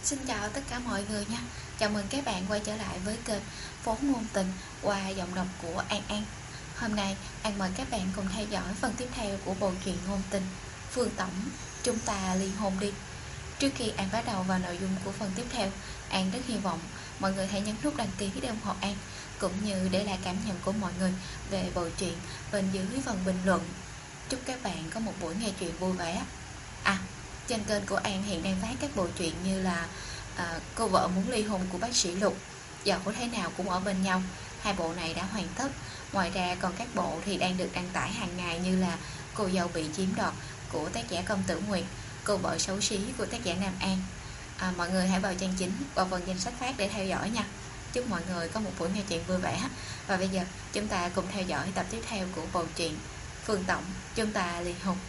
Xin chào tất cả mọi người nha. Chào mừng các bạn quay trở lại với kênh Phố Ngôn Tình qua giọng đọc của An An. Hôm nay An mời các bạn cùng theo dõi phần tiếp theo của bộ truyện ngôn tình Phương Tổng, chúng ta ly hôn đi. Trước khi An bắt đầu vào nội dung của phần tiếp theo, An rất hy vọng mọi người hãy nhấn nút đăng ký để ủng hộ An, cũng như để lại cảm nhận của mọi người về bộ truyện bên dưới phần bình luận. Chúc các bạn có một buổi nghe truyện vui vẻ. Trên kênh của An hiện đang phát các bộ truyện như là Cô vợ muốn ly hôn của bác sĩ Lục, Dẫu thế nào cũng ở bên nhau. Hai bộ này đã hoàn tất. Ngoài ra còn các bộ thì đang được đăng tải hàng ngày như là Cô dâu bị chiếm đoạt của tác giả Công Tử Nguyệt, Cô vợ xấu xí của tác giả Nam An. Mọi người hãy vào trang chính, vào phần danh sách phát để theo dõi nha. Chúc mọi người có một buổi nghe truyện vui vẻ. Và bây giờ chúng ta cùng theo dõi tập tiếp theo của bộ truyện Phương Tổng, chúng ta ly hôn.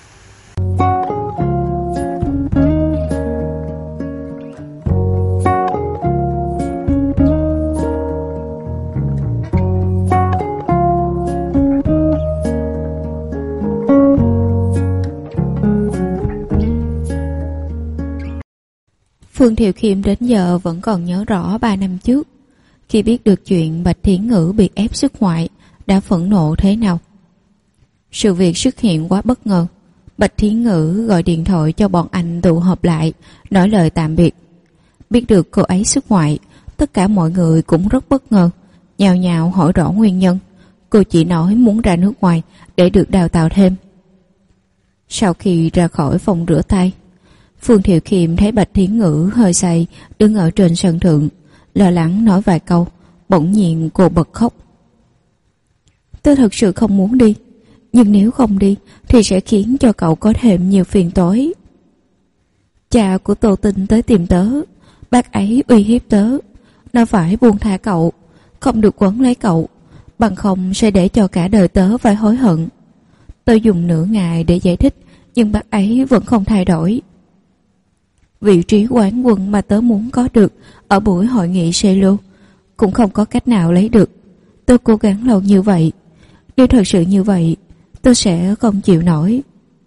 Phương Thiệu Khiêm đến giờ vẫn còn nhớ rõ 3 năm trước, khi biết được chuyện Bạch Thiển Ngữ bị ép xuất ngoại, đã phẫn nộ thế nào. Sự việc xuất hiện quá bất ngờ. Bạch Thiển Ngữ gọi điện thoại cho bọn anh tụ họp lại, nói lời tạm biệt. Biết được cô ấy xuất ngoại, tất cả mọi người cũng rất bất ngờ, nhao nhao hỏi rõ nguyên nhân. Cô chỉ nói muốn ra nước ngoài để được đào tạo thêm. Sau khi ra khỏi phòng rửa tay, Phương Thiệu Khiêm thấy Bạch Thiển Ngữ hơi say đứng ở trên sân thượng, lo lắng nói vài câu, bỗng nhiên cô bật khóc. Tôi thật sự không muốn đi, nhưng nếu không đi thì sẽ khiến cho cậu có thêm nhiều phiền toái. Cha của Tô Tinh tới tìm tớ, bác ấy uy hiếp tớ, nó phải buông tha cậu, không được quấn lấy cậu, bằng không sẽ để cho cả đời tớ phải hối hận. Tôi dùng nửa ngày để giải thích, nhưng bác ấy vẫn không thay đổi. Vị trí quán quân mà tớ muốn có được ở buổi hội nghị Selo cũng không có cách nào lấy được. Tôi cố gắng lâu như vậy, nếu thật sự như vậy, tôi sẽ không chịu nổi.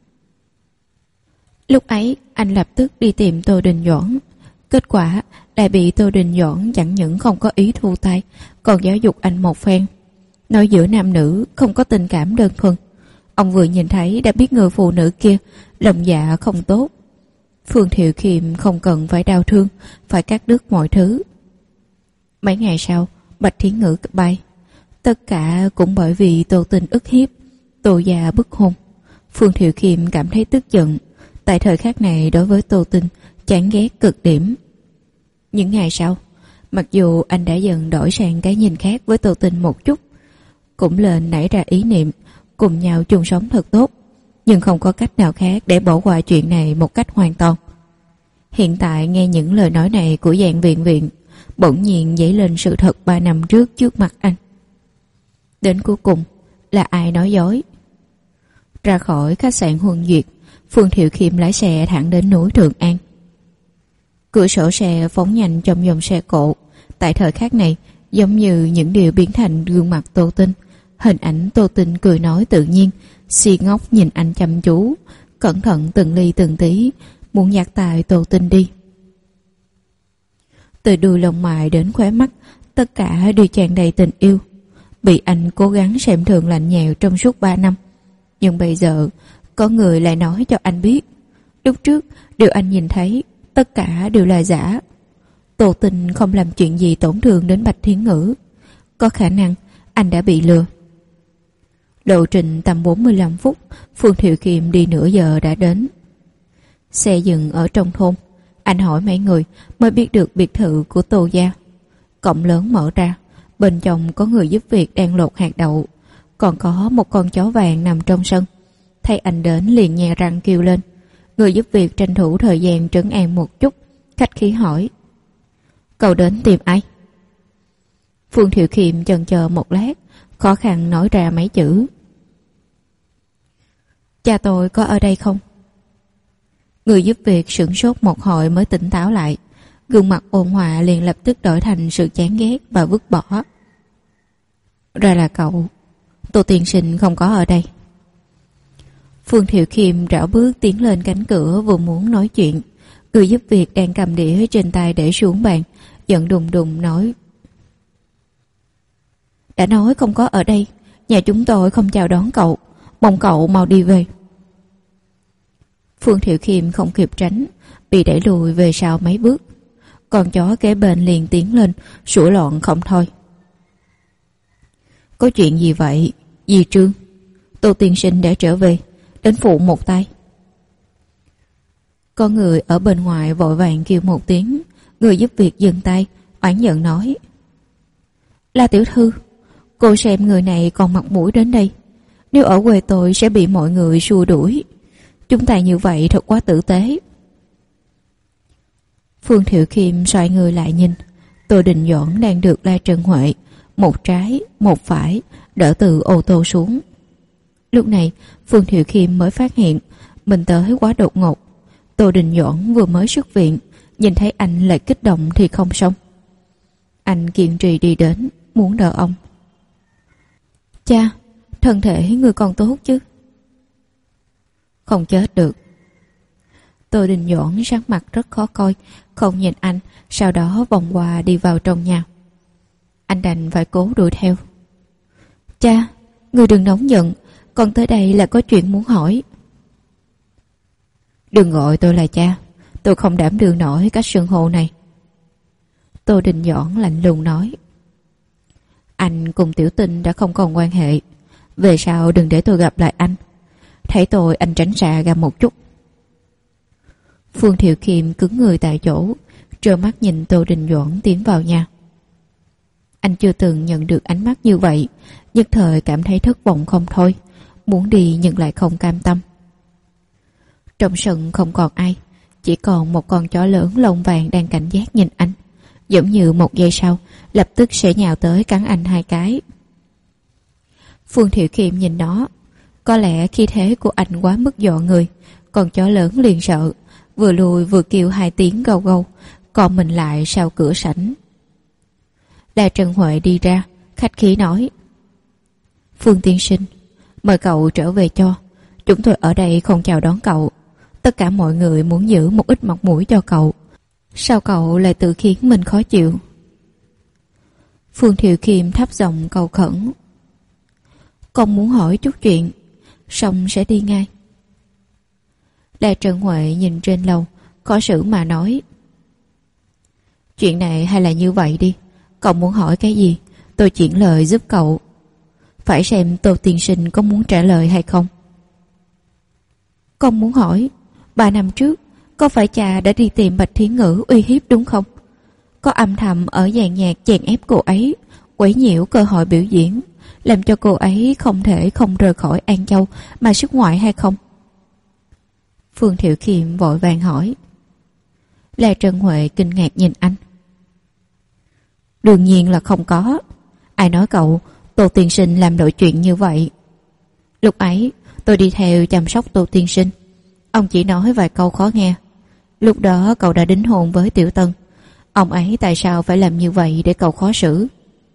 Lúc ấy, anh lập tức đi tìm Tô Đình Doãn. Kết quả lại bị Tô Đình Doãn chẳng những không có ý thu tay, còn giáo dục anh một phen, nói giữa nam nữ không có tình cảm đơn thuần. Ông vừa nhìn thấy đã biết người phụ nữ kia lòng dạ không tốt. Phương Thiệu Khiêm không cần phải đau thương, phải cắt đứt mọi thứ. Mấy ngày sau, Bạch Thiển Ngữ bay. Tất cả cũng bởi vì Tô Tinh ức hiếp, Tô gia bức hôn. Phương Thiệu Khiêm cảm thấy tức giận. Tại thời khắc này đối với Tô Tinh chán ghét cực điểm. Những ngày sau, mặc dù anh đã dần đổi sang cái nhìn khác với Tô Tinh một chút, cũng lên nảy ra ý niệm cùng nhau chung sống thật tốt, nhưng không có cách nào khác để bỏ qua chuyện này một cách hoàn toàn. Hiện tại nghe những lời nói này của Giang Viện Viện, bỗng nhiên dấy lên sự thật 3 năm trước mặt anh. Đến cuối cùng là ai nói dối? Ra khỏi khách sạn Huân Duyệt, Phương Thiệu Khiêm lái xe thẳng đến núi Trường An. Cửa sổ xe phóng nhanh trong dòng xe cộ. Tại thời khắc này, giống như những điều biến thành gương mặt Tô Tinh. Hình ảnh Tô Tinh cười nói tự nhiên, si ngốc nhìn anh chăm chú, cẩn thận từng ly từng tí, muốn dắt tay Tô Tinh đi. Từ đuôi lông mày đến khóe mắt, tất cả đều tràn đầy tình yêu. Bị anh cố gắng xem thường lạnh nhạt trong suốt 3 năm. Nhưng bây giờ, có người lại nói cho anh biết, lúc trước điều anh nhìn thấy, tất cả đều là giả. Tô Tinh không làm chuyện gì tổn thương đến Bạch Thiển Ngữ. Có khả năng anh đã bị lừa. Lộ trình tầm 45 phút, Phương Thiệu Khiêm đi nửa giờ đã đến. Xe dừng ở trong thôn. Anh hỏi mấy người mới biết được biệt thự của Tô gia. Cổng lớn mở ra, bên trong có người giúp việc đang lột hạt đậu, còn có một con chó vàng nằm trong sân. Thấy anh đến liền nhè răng kêu lên. Người giúp việc tranh thủ thời gian trấn an một chút, khách khí hỏi: Cậu đến tìm ai? Phương Thiệu Khiêm chần chờ một lát, khó khăn nói ra mấy chữ: Cha tôi có ở đây không? Người giúp việc sửng sốt một hồi mới tỉnh táo lại. Gương mặt ôn hòa liền lập tức đổi thành sự chán ghét và vứt bỏ. Ra là cậu. Tô tiên sinh không có ở đây. Phương Thiệu Khiêm rảo bước tiến lên cánh cửa, vừa muốn nói chuyện, Người giúp việc đang cầm đĩa trên tay để xuống bàn, giận đùng đùng nói: đã nói không có ở đây, nhà chúng tôi không chào đón cậu, mong cậu mau đi về. Phương Thiệu Khiêm không kịp tránh, bị đẩy lùi về sau mấy bước. Con chó kế bên liền tiến lên, sủa loạn không thôi. Có chuyện gì vậy, dì Trương? Tô tiên sinh đã trở về, đến phụ một tay. Có người ở bên ngoài vội vàng kêu một tiếng. Người giúp việc dừng tay, oán giận nói: là tiểu thư, cô xem người này còn mặt mũi đến đây. Nếu ở quê tôi sẽ bị mọi người xua đuổi. Chúng ta như vậy thật quá tử tế. Phương Thiệu Khiêm xoay người lại nhìn. Tô Đình Doãn đang được La Trần Huệ một trái một phải đỡ từ ô tô xuống. Lúc này Phương Thiệu Khiêm mới phát hiện mình tới quá đột ngột. Tô Đình Doãn vừa mới xuất viện, nhìn thấy anh lại kích động thì không xong. Anh kiên trì đi đến, muốn đỡ ông. Cha, thân thể người còn tốt chứ? Không chết được. Tô Đình Doãn sắc mặt rất khó coi, không nhìn anh, sau đó vòng qua đi vào trong nhà. Anh đành phải cố đuổi theo. Cha, người đừng nóng giận, con tới đây là có chuyện muốn hỏi. Đừng gọi tôi là cha, tôi không đảm đương nổi cách xưng hô này. Tô Đình Doãn lạnh lùng nói. Anh cùng Tiểu Tinh đã không còn quan hệ, về sau đừng để tôi gặp lại anh. Thấy tôi anh tránh xa ra một chút. Phương Thiệu Khiêm cứng người tại chỗ, trơ mắt nhìn Tô Đình Doãn tiến vào nhà. Anh chưa từng nhận được ánh mắt như vậy, nhất thời cảm thấy thất vọng không thôi, muốn đi nhưng lại không cam tâm. Trong sân không còn ai, chỉ còn một con chó lớn lông vàng đang cảnh giác nhìn anh, giống như một giây sau lập tức sẽ nhào tới cắn anh hai cái. Phương Thiệu Khiêm nhìn nó, có lẽ khí thế của anh quá mức dọa người, con chó lớn liền sợ, vừa lùi vừa kêu hai tiếng gâu gâu, còn mình lại sau cửa sảnh. La Trần Huệ đi ra, khách khí nói: Phương tiên sinh, mời cậu trở về cho. Chúng tôi ở đây không chào đón cậu. Tất cả mọi người muốn giữ một ít mặt mũi cho cậu. Sao cậu lại tự khiến mình khó chịu? Phương Thiệu Khiêm thấp giọng cầu khẩn: con muốn hỏi chút chuyện, xong sẽ đi ngay. La Trần Huệ nhìn trên lầu, khó xử mà nói: chuyện này hay là như vậy đi, cậu muốn hỏi cái gì, tôi chuyển lời giúp cậu. Phải xem Tô tiên sinh có muốn trả lời hay không. Con muốn hỏi, 3 năm trước có phải cha đã đi tìm Bạch Thiến Ngữ uy hiếp đúng không? Có âm thầm ở dàn nhạc chèn ép cô ấy, quấy nhiễu cơ hội biểu diễn, làm cho cô ấy không thể không rời khỏi An Châu mà xuất ngoại hay không? Phương Thiệu Khiêm vội vàng hỏi. La Trần Huệ kinh ngạc nhìn anh. Đương nhiên là không có. Ai nói cậu Tô tiên sinh làm đội chuyện như vậy? Lúc ấy tôi đi theo chăm sóc Tô tiên sinh, ông chỉ nói vài câu khó nghe. Lúc đó cậu đã đính hôn với Tiểu Tân, ông ấy tại sao phải làm như vậy để cậu khó xử?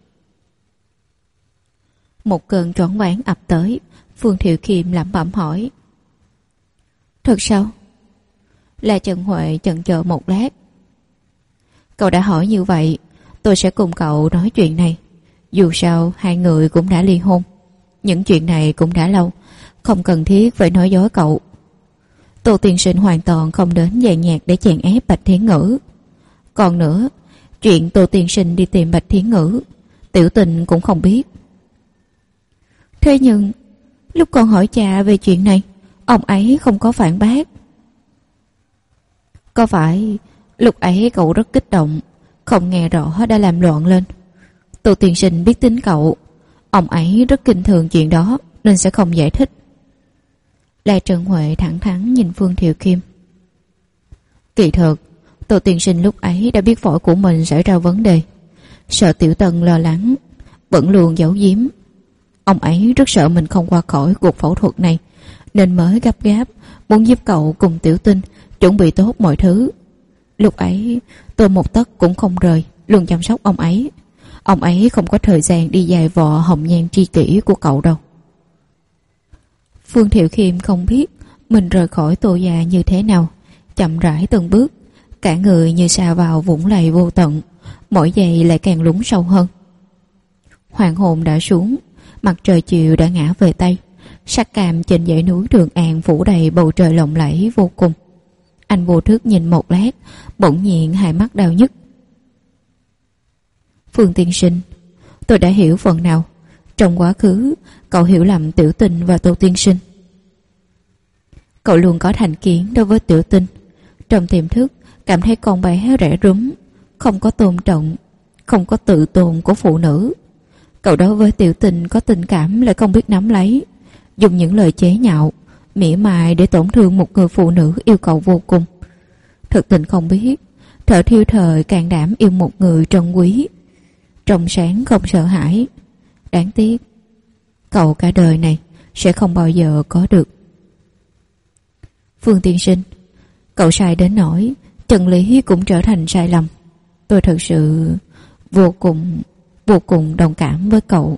Một cơn choáng váng ập tới, Phương Thiệu Khiêm lẩm bẩm hỏi. Thật sao? La Trần Huệ chần chờ một lát. Cậu đã hỏi như vậy, tôi sẽ cùng cậu nói chuyện này. Dù sao hai người cũng đã ly hôn, những chuyện này cũng đã lâu, không cần thiết phải nói dối cậu. Tô tiên sinh hoàn toàn không đến dàn nhạc để chèn ép Bạch Thiến Ngữ. Còn nữa, chuyện Tô tiên sinh đi tìm Bạch Thiến Ngữ, Tiểu Tình cũng không biết. Thế nhưng lúc con hỏi cha về chuyện này, ông ấy không có phản bác. Có phải lúc ấy cậu rất kích động, không nghe rõ đã làm loạn lên? Tô tiên sinh biết tính cậu, ông ấy rất kinh thường chuyện đó nên sẽ không giải thích. La Trần Huệ thẳng thắn nhìn Phương Thiệu Khiêm. Kỳ thực Tô tiên sinh lúc ấy đã biết phổi của mình xảy ra vấn đề, sợ Tiểu Tân lo lắng, vẫn luôn giấu giếm. Ông ấy rất sợ mình không qua khỏi cuộc phẫu thuật này, nên mới gấp gáp muốn giúp cậu cùng Tiểu Tinh chuẩn bị tốt mọi thứ. Lúc ấy tôi một tấc cũng không rời, luôn chăm sóc ông ấy. Ông ấy không có thời gian đi dài vò hồng nhan tri kỷ của cậu đâu. Phương Thiệu Khiêm không biết mình rời khỏi Tô gia như thế nào, chậm rãi từng bước Cả người như sa vào vũng lầy vô tận, mỗi giây lại càng lún sâu hơn. Hoàng hôn đã xuống, mặt trời chiều đã ngã về Tây. Sắc cam trên dãy núi Trường An phủ đầy bầu trời lộng lẫy vô cùng. Anh vô thức nhìn một lát, bỗng nhiên hai mắt đau nhức. Phương tiên sinh, tôi đã hiểu phần nào. Trong quá khứ, cậu hiểu lầm Tiểu Tình và Tô tiên sinh. Cậu luôn có thành kiến đối với Tiểu Tình. Trong tiềm thức, cảm thấy con bé rẻ rúm, không có tôn trọng, không có tự tôn của phụ nữ. Cậu đối với Tiểu Tình có tình cảm lại không biết nắm lấy, dùng những lời chế nhạo, mỉa mai để tổn thương một người phụ nữ yêu cậu vô cùng. Thực tình không biết, Thợ Thiêu Thời can đảm yêu một người trân quý, trong sáng không sợ hãi. Đáng tiếc, cậu cả đời này sẽ không bao giờ có được. Phương tiên sinh, cậu sai đến nỗi chân lý cũng trở thành sai lầm. Tôi thật sự vô cùng đồng cảm với cậu.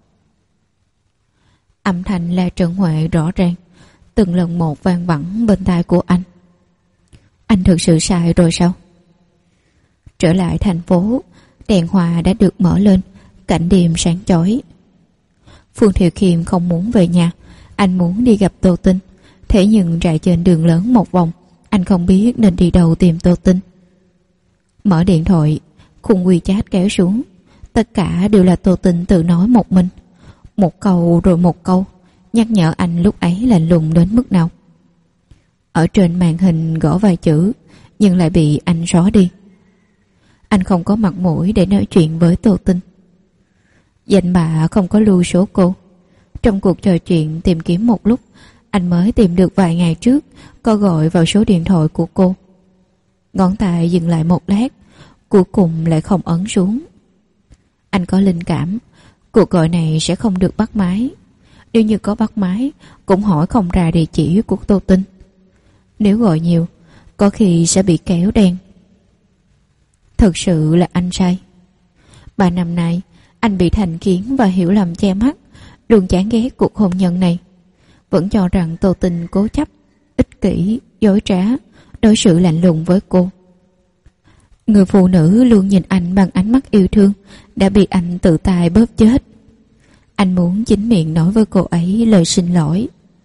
Âm thanh La Trần Huệ rõ ràng, từng lần một vang vẳng bên tai của anh. Anh thực sự sai rồi sao? Trở lại thành phố, đèn hòa đã được mở lên, cảnh đêm sáng chói. Phương Thiệu Khiêm không muốn về nhà, anh muốn đi gặp Tô Tinh. Thế nhưng chạy trên đường lớn một vòng, anh không biết nên đi đâu tìm Tô Tinh. Mở điện thoại, khung WeChat kéo xuống. Tất cả đều là Tô Tinh tự nói một mình. Một câu rồi một câu, nhắc nhở anh lúc ấy lạnh lùng đến mức nào. Ở trên màn hình gõ vài chữ, nhưng lại bị anh xóa đi. Anh không có mặt mũi để nói chuyện với Tô Tinh. Danh bạ không có lưu số cô. Trong cuộc trò chuyện tìm kiếm một lúc, anh mới tìm được vài ngày trước có gọi vào số điện thoại của cô. Ngón tay dừng lại một lát, cuối cùng lại không ấn xuống. Anh có linh cảm cuộc gọi này sẽ không được bắt máy. Nếu như có bắt máy, cũng hỏi không ra địa chỉ của Tô Tinh. Nếu gọi nhiều, có khi sẽ bị kéo đen. Thật sự là anh sai. 3 năm nay, anh bị thành kiến và hiểu lầm che mắt, luôn chán ghét cuộc hôn nhân này. Vẫn cho rằng Tô Tinh cố chấp, ích kỷ, dối trá, đối xử lạnh lùng với cô. Người phụ nữ luôn nhìn anh bằng ánh mắt yêu thương đã bị anh tự tay bóp chết. Anh muốn chính miệng nói với cô ấy lời xin lỗi.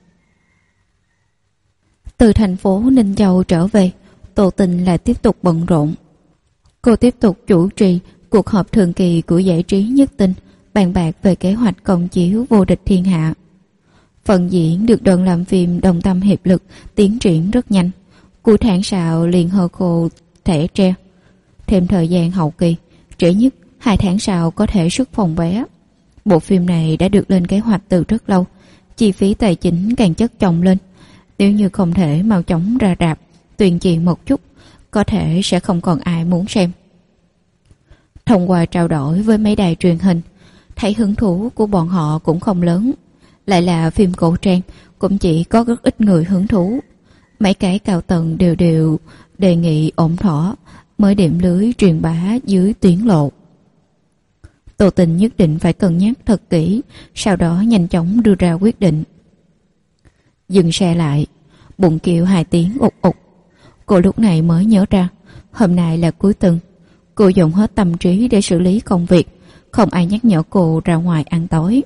Từ thành phố Ninh Châu trở về, Tô Tinh lại tiếp tục bận rộn. Cô tiếp tục chủ trì cuộc họp thường kỳ của Giải trí Nhất Tinh, bàn bạc về kế hoạch công chiếu Vô Địch Thiên Hạ. Phần diễn được đoàn làm phim đồng tâm hiệp lực tiến triển rất nhanh. Cuối tháng sau liền hơ khô thẻ tre. Thêm thời gian hậu kỳ, trễ nhất 2 tháng sau có thể xuất phòng vé. Bộ phim này đã được lên kế hoạch từ rất lâu, chi phí tài chính càng chất chồng lên. Nếu như không thể mau chóng ra rạp tuyên truyền một chút, có thể sẽ không còn ai muốn xem. Thông qua trao đổi với mấy đài truyền hình, thấy hứng thú của bọn họ cũng không lớn. Lại là phim cổ trang, cũng chỉ có rất ít người hứng thú. Mấy cái cao tầng đều đề nghị ổn thỏa mới điểm lưới truyền bá dưới tuyến lộ. Tô Tình nhất định phải cân nhắc thật kỹ, sau đó nhanh chóng đưa ra quyết định. Dừng xe lại, bụng kêu 2 tiếng ục ục. Cô lúc này mới nhớ ra, hôm nay là cuối tuần. Cô dùng hết tâm trí để xử lý công việc, không ai nhắc nhở cô ra ngoài ăn tối.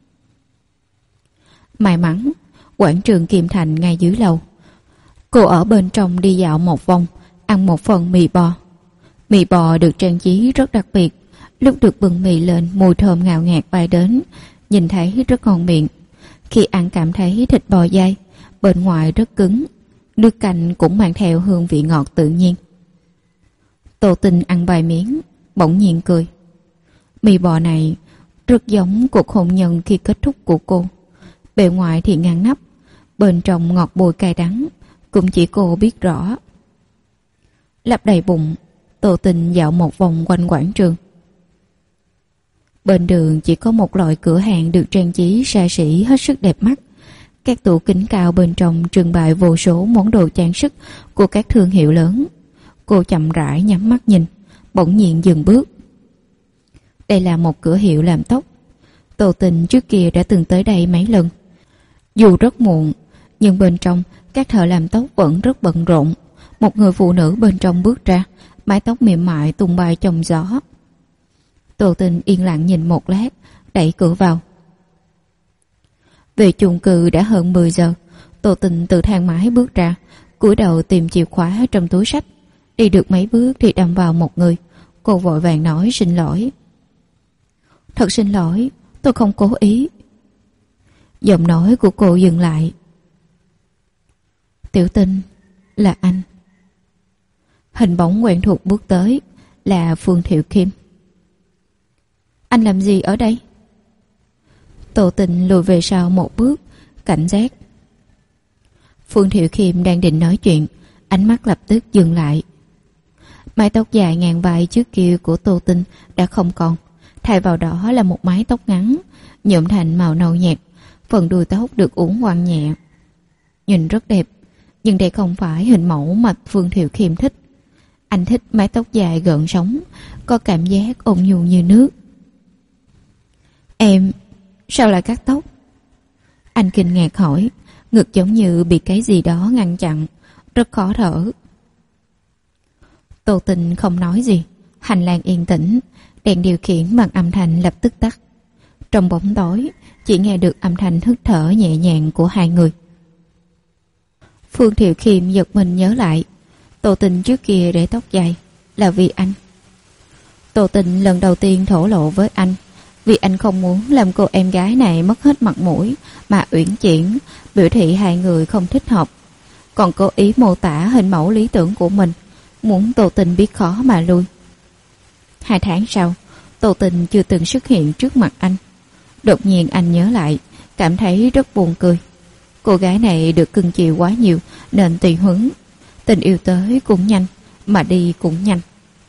May mắn, quảng trường Kim Thành ngay dưới lầu. Cô ở bên trong đi dạo một vòng, ăn một phần mì bò. Mì bò được trang trí rất đặc biệt. Lúc được bưng mì lên, mùi thơm ngào ngạt bay đến, nhìn thấy rất ngon miệng. Khi ăn cảm thấy thịt bò dai, bên ngoài rất cứng, nước canh cũng mang theo hương vị ngọt tự nhiên. Tô Tinh ăn vài miếng, bỗng nhiên cười. Mì bò này rất giống cuộc hôn nhân khi kết thúc của cô. Bề ngoài thì ngăn nắp, bên trong ngọt bùi cay đắng, cũng chỉ cô biết rõ. Lấp đầy bụng, Tô Tinh dạo một vòng quanh quảng trường. Bên đường chỉ có một loại cửa hàng được trang trí xa xỉ hết sức đẹp mắt. Các tủ kính cao bên trong trưng bày vô số món đồ trang sức của các thương hiệu lớn. Cô chậm rãi nhắm mắt nhìn, bỗng nhiên dừng bước. Đây là một cửa hiệu làm tóc. Tô Tình trước kia đã từng tới đây mấy lần. Dù rất muộn, nhưng bên trong các thợ làm tóc vẫn rất bận rộn. một người phụ nữ bên trong bước ra, mái tóc mềm mại tung bay trong gió. Tô Tình yên lặng nhìn một lát, đẩy cửa vào. Về chung cư đã hơn 10 giờ, Tô Tình từ thang máy bước ra, cúi đầu tìm chìa khóa trong túi sách. Đi được mấy bước thì đâm vào một người. Cô vội vàng nói xin lỗi. Thật xin lỗi, tôi không cố ý. Giọng nói của cô dừng lại. Tiểu Tình, là anh. Hình bóng quen thuộc bước tới, là Phương Thiệu Kim. Anh làm gì ở đây? Tô Tình lùi về sau một bước, cảnh giác. Phương Thiệu Kim đang định nói chuyện, ánh mắt lập tức dừng lại. Mái tóc dài ngàn vai trước kia của Tô Tình đã không còn, thay vào đó là một mái tóc ngắn, nhuộm thành màu nâu nhạt, phần đuôi tóc được uốn quăng nhẹ. Nhìn rất đẹp, nhưng đây không phải hình mẫu mà Phương Thiệu Kim thích. Anh thích mái tóc dài gợn sóng, có cảm giác ôn nhu như nước. Em, sao lại cắt tóc? Anh kinh ngạc hỏi, ngực giống như bị cái gì đó ngăn chặn, rất khó thở. Tô Tình không nói gì, hành lang yên tĩnh, đèn điều khiển bằng âm thanh lập tức tắt. Trong bóng tối, chỉ nghe được âm thanh hít thở nhẹ nhàng của hai người. Phương Thiệu Kim giật mình nhớ lại, Tô Tình trước kia để tóc dài là vì anh. Tô Tình lần đầu tiên thổ lộ với anh, vì anh không muốn làm cô em gái này mất hết mặt mũi mà uyển chuyển, biểu thị hai người không thích hợp. Còn cố ý mô tả hình mẫu lý tưởng của mình, muốn Tô Tình biết khó mà lui. 2 tháng sau, Tô Tình chưa từng xuất hiện trước mặt anh. Đột nhiên anh nhớ lại, cảm thấy rất buồn cười. Cô gái này được cưng chiều quá nhiều nên tùy hứng. Tình yêu tới cũng nhanh, mà đi cũng nhanh.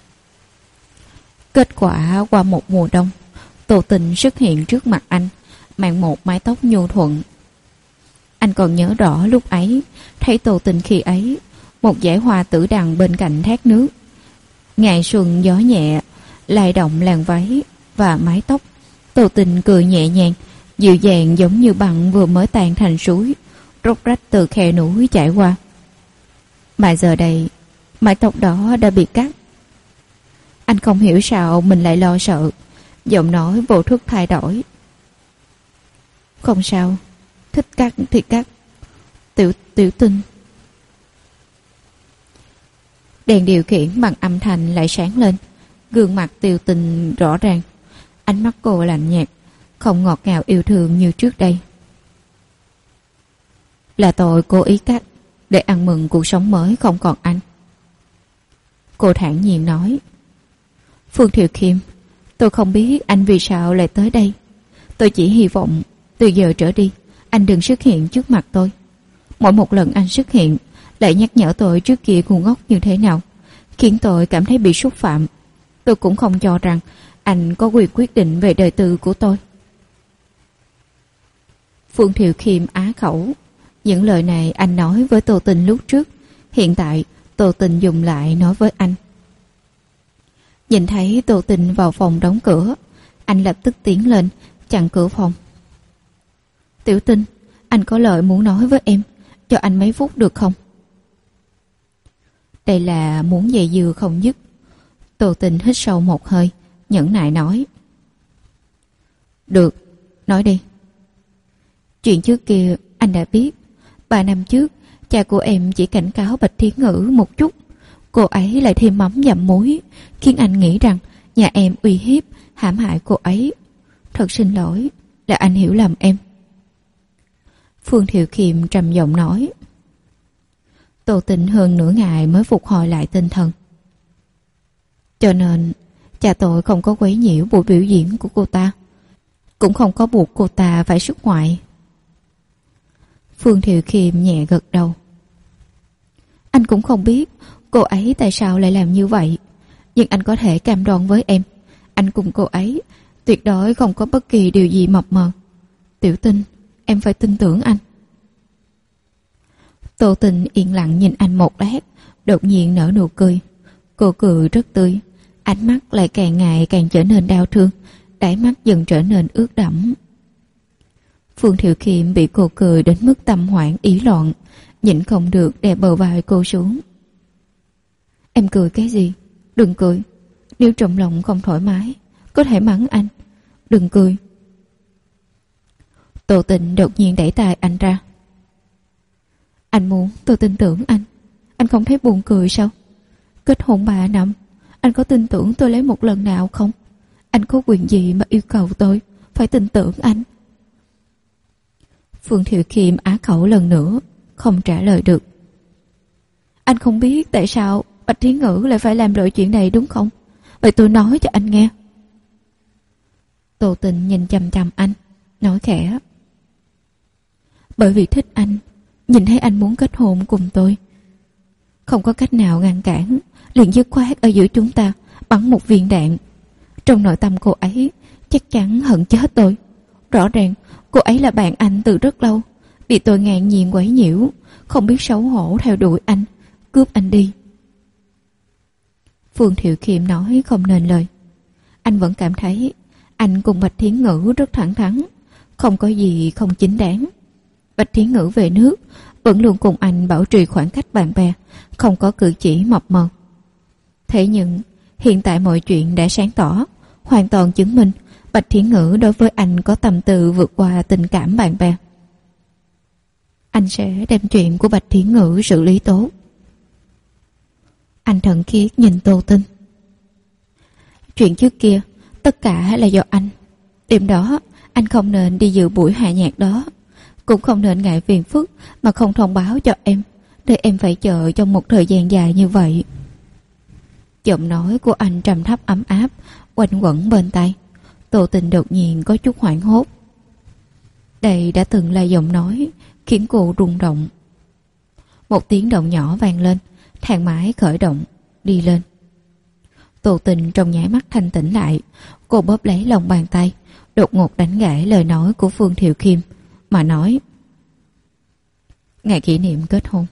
Kết quả qua một mùa đông, Tô Tình xuất hiện trước mặt anh, mang một mái tóc nhu thuận. Anh còn nhớ rõ lúc ấy, thấy Tô Tình khi ấy, một dải hoa tử đằng bên cạnh thác nước. Ngày xuân gió nhẹ, lay động làn váy và mái tóc. Tô Tình cười nhẹ nhàng, dịu dàng giống như băng vừa mới tan thành suối, róc rách từ khe núi chảy qua. Mà giờ đây, mái tóc đó đã bị cắt. Anh không hiểu sao mình lại lo sợ, giọng nói vô thức thay đổi. Không sao, thích cắt thì cắt. Tiểu Tình. Đèn điều khiển bằng âm thanh lại sáng lên, gương mặt Tiểu Tình rõ ràng. Ánh mắt cô lạnh nhạt, không ngọt ngào yêu thương như trước đây. Là tôi cố ý cắt để ăn mừng cuộc sống mới không còn anh. Cô thản nhiên nói. Phương Thiệu Kim, tôi không biết anh vì sao lại tới đây. Tôi chỉ hy vọng từ giờ trở đi anh đừng xuất hiện trước mặt tôi. Mỗi một lần anh xuất hiện lại nhắc nhở tôi trước kia ngu ngốc như thế nào, khiến tôi cảm thấy bị xúc phạm. Tôi cũng không cho rằng anh có quyền quyết định về đời tư của tôi. Phương Thiệu Kim á khẩu. Những lời này anh nói với Tô Tình lúc trước, hiện tại Tô Tình dùng lại nói với anh. Nhìn thấy Tô Tình vào phòng đóng cửa, anh lập tức tiến lên chặn cửa phòng. Tiểu Tình, anh có lời muốn nói với em, cho anh mấy phút được không? Đây là muốn dây dưa không dứt. Tô Tình hít sâu một hơi, nhẫn nại nói. Được, nói đi. Chuyện trước kia anh đã biết. 3 năm trước, cha của em chỉ cảnh cáo Bạch Thiên Ngữ một chút, cô ấy lại thêm mắm dặm muối, khiến anh nghĩ rằng nhà em uy hiếp, hãm hại cô ấy. Thật xin lỗi, là anh hiểu lầm em. Phương Thiệu Kim trầm giọng nói. Tô Tình hơn nửa ngày mới phục hồi lại tinh thần. Cho nên, cha tôi không có quấy nhiễu buổi biểu diễn của cô ta, cũng không có buộc cô ta phải xuất ngoại. Phương Thiệu Kim nhẹ gật đầu. Anh cũng không biết cô ấy tại sao lại làm như vậy, nhưng anh có thể cam đoan với em, anh cùng cô ấy tuyệt đối không có bất kỳ điều gì mập mờ. Tiểu Tình, em phải tin tưởng anh. Tô Tình yên lặng nhìn anh một lát, đột nhiên nở nụ cười. Cô cười rất tươi, ánh mắt lại càng ngày càng trở nên đau thương, đáy mắt dần trở nên ướt đẫm. Phương Thiệu Kim bị cô cười đến mức tâm hoảng ý loạn, nhịn không được đè bờ vai cô xuống. Em cười cái gì? Đừng cười. Nếu trong lòng không thoải mái, có thể mắng anh. Đừng cười. Tô Tịnh đột nhiên đẩy tay anh ra. Anh muốn tôi tin tưởng anh. Anh không thấy buồn cười sao? Kết hôn 3 năm, anh có tin tưởng tôi lấy một lần nào không? Anh có quyền gì mà yêu cầu tôi phải tin tưởng anh? Phương Thiệu Khiêm á khẩu lần nữa, không trả lời được. Anh không biết tại sao Bạch Thiến Ngữ lại phải làm loại chuyện này đúng không? Vậy tôi nói cho anh nghe. Tô Tịnh nhìn chằm chằm anh, nói khẽ. Bởi vì thích anh, nhìn thấy anh muốn kết hôn cùng tôi, không có cách nào ngăn cản, liền dứt khoát ở giữa chúng ta bắn một viên đạn. Trong nội tâm cô ấy chắc chắn hận chết tôi. Rõ ràng cô ấy là bạn anh từ rất lâu, bị tôi ngàn nhiên quấy nhiễu, không biết xấu hổ theo đuổi anh, cướp anh đi. Phương Thiệu Khiêm nói không nên lời. Anh vẫn cảm thấy anh cùng Bạch Thiến Ngữ rất thẳng thắn, không có gì không chính đáng. Bạch Thiến Ngữ về nước vẫn luôn cùng anh bảo trì khoảng cách bạn bè, không có cử chỉ mập mờ. Thế nhưng hiện tại mọi chuyện đã sáng tỏ, hoàn toàn chứng minh Bạch Thiến Ngữ đối với anh có tâm tư vượt qua tình cảm bạn bè. Anh sẽ đem chuyện của Bạch Thiến Ngữ xử lý tốt. Anh thần khiết nhìn Tô Tinh. Chuyện trước kia tất cả là do anh. Đêm đó anh không nên đi dự buổi hạ nhạc đó, cũng không nên ngại phiền phức mà không thông báo cho em, để em phải chờ trong một thời gian dài như vậy. Giọng nói của anh trầm thấp ấm áp quanh quẩn bên tai. Tô Tinh đột nhiên có chút hoảng hốt. Đây đã từng là giọng nói khiến cô rung động. Một tiếng động nhỏ vang lên, thang máy khởi động, đi lên. Tô Tinh trong nháy mắt thanh tỉnh lại, cô bóp lấy lòng bàn tay, đột ngột đánh gãy lời nói của Phương Thiệu Khiêm mà nói: Ngày kỷ niệm kết hôn.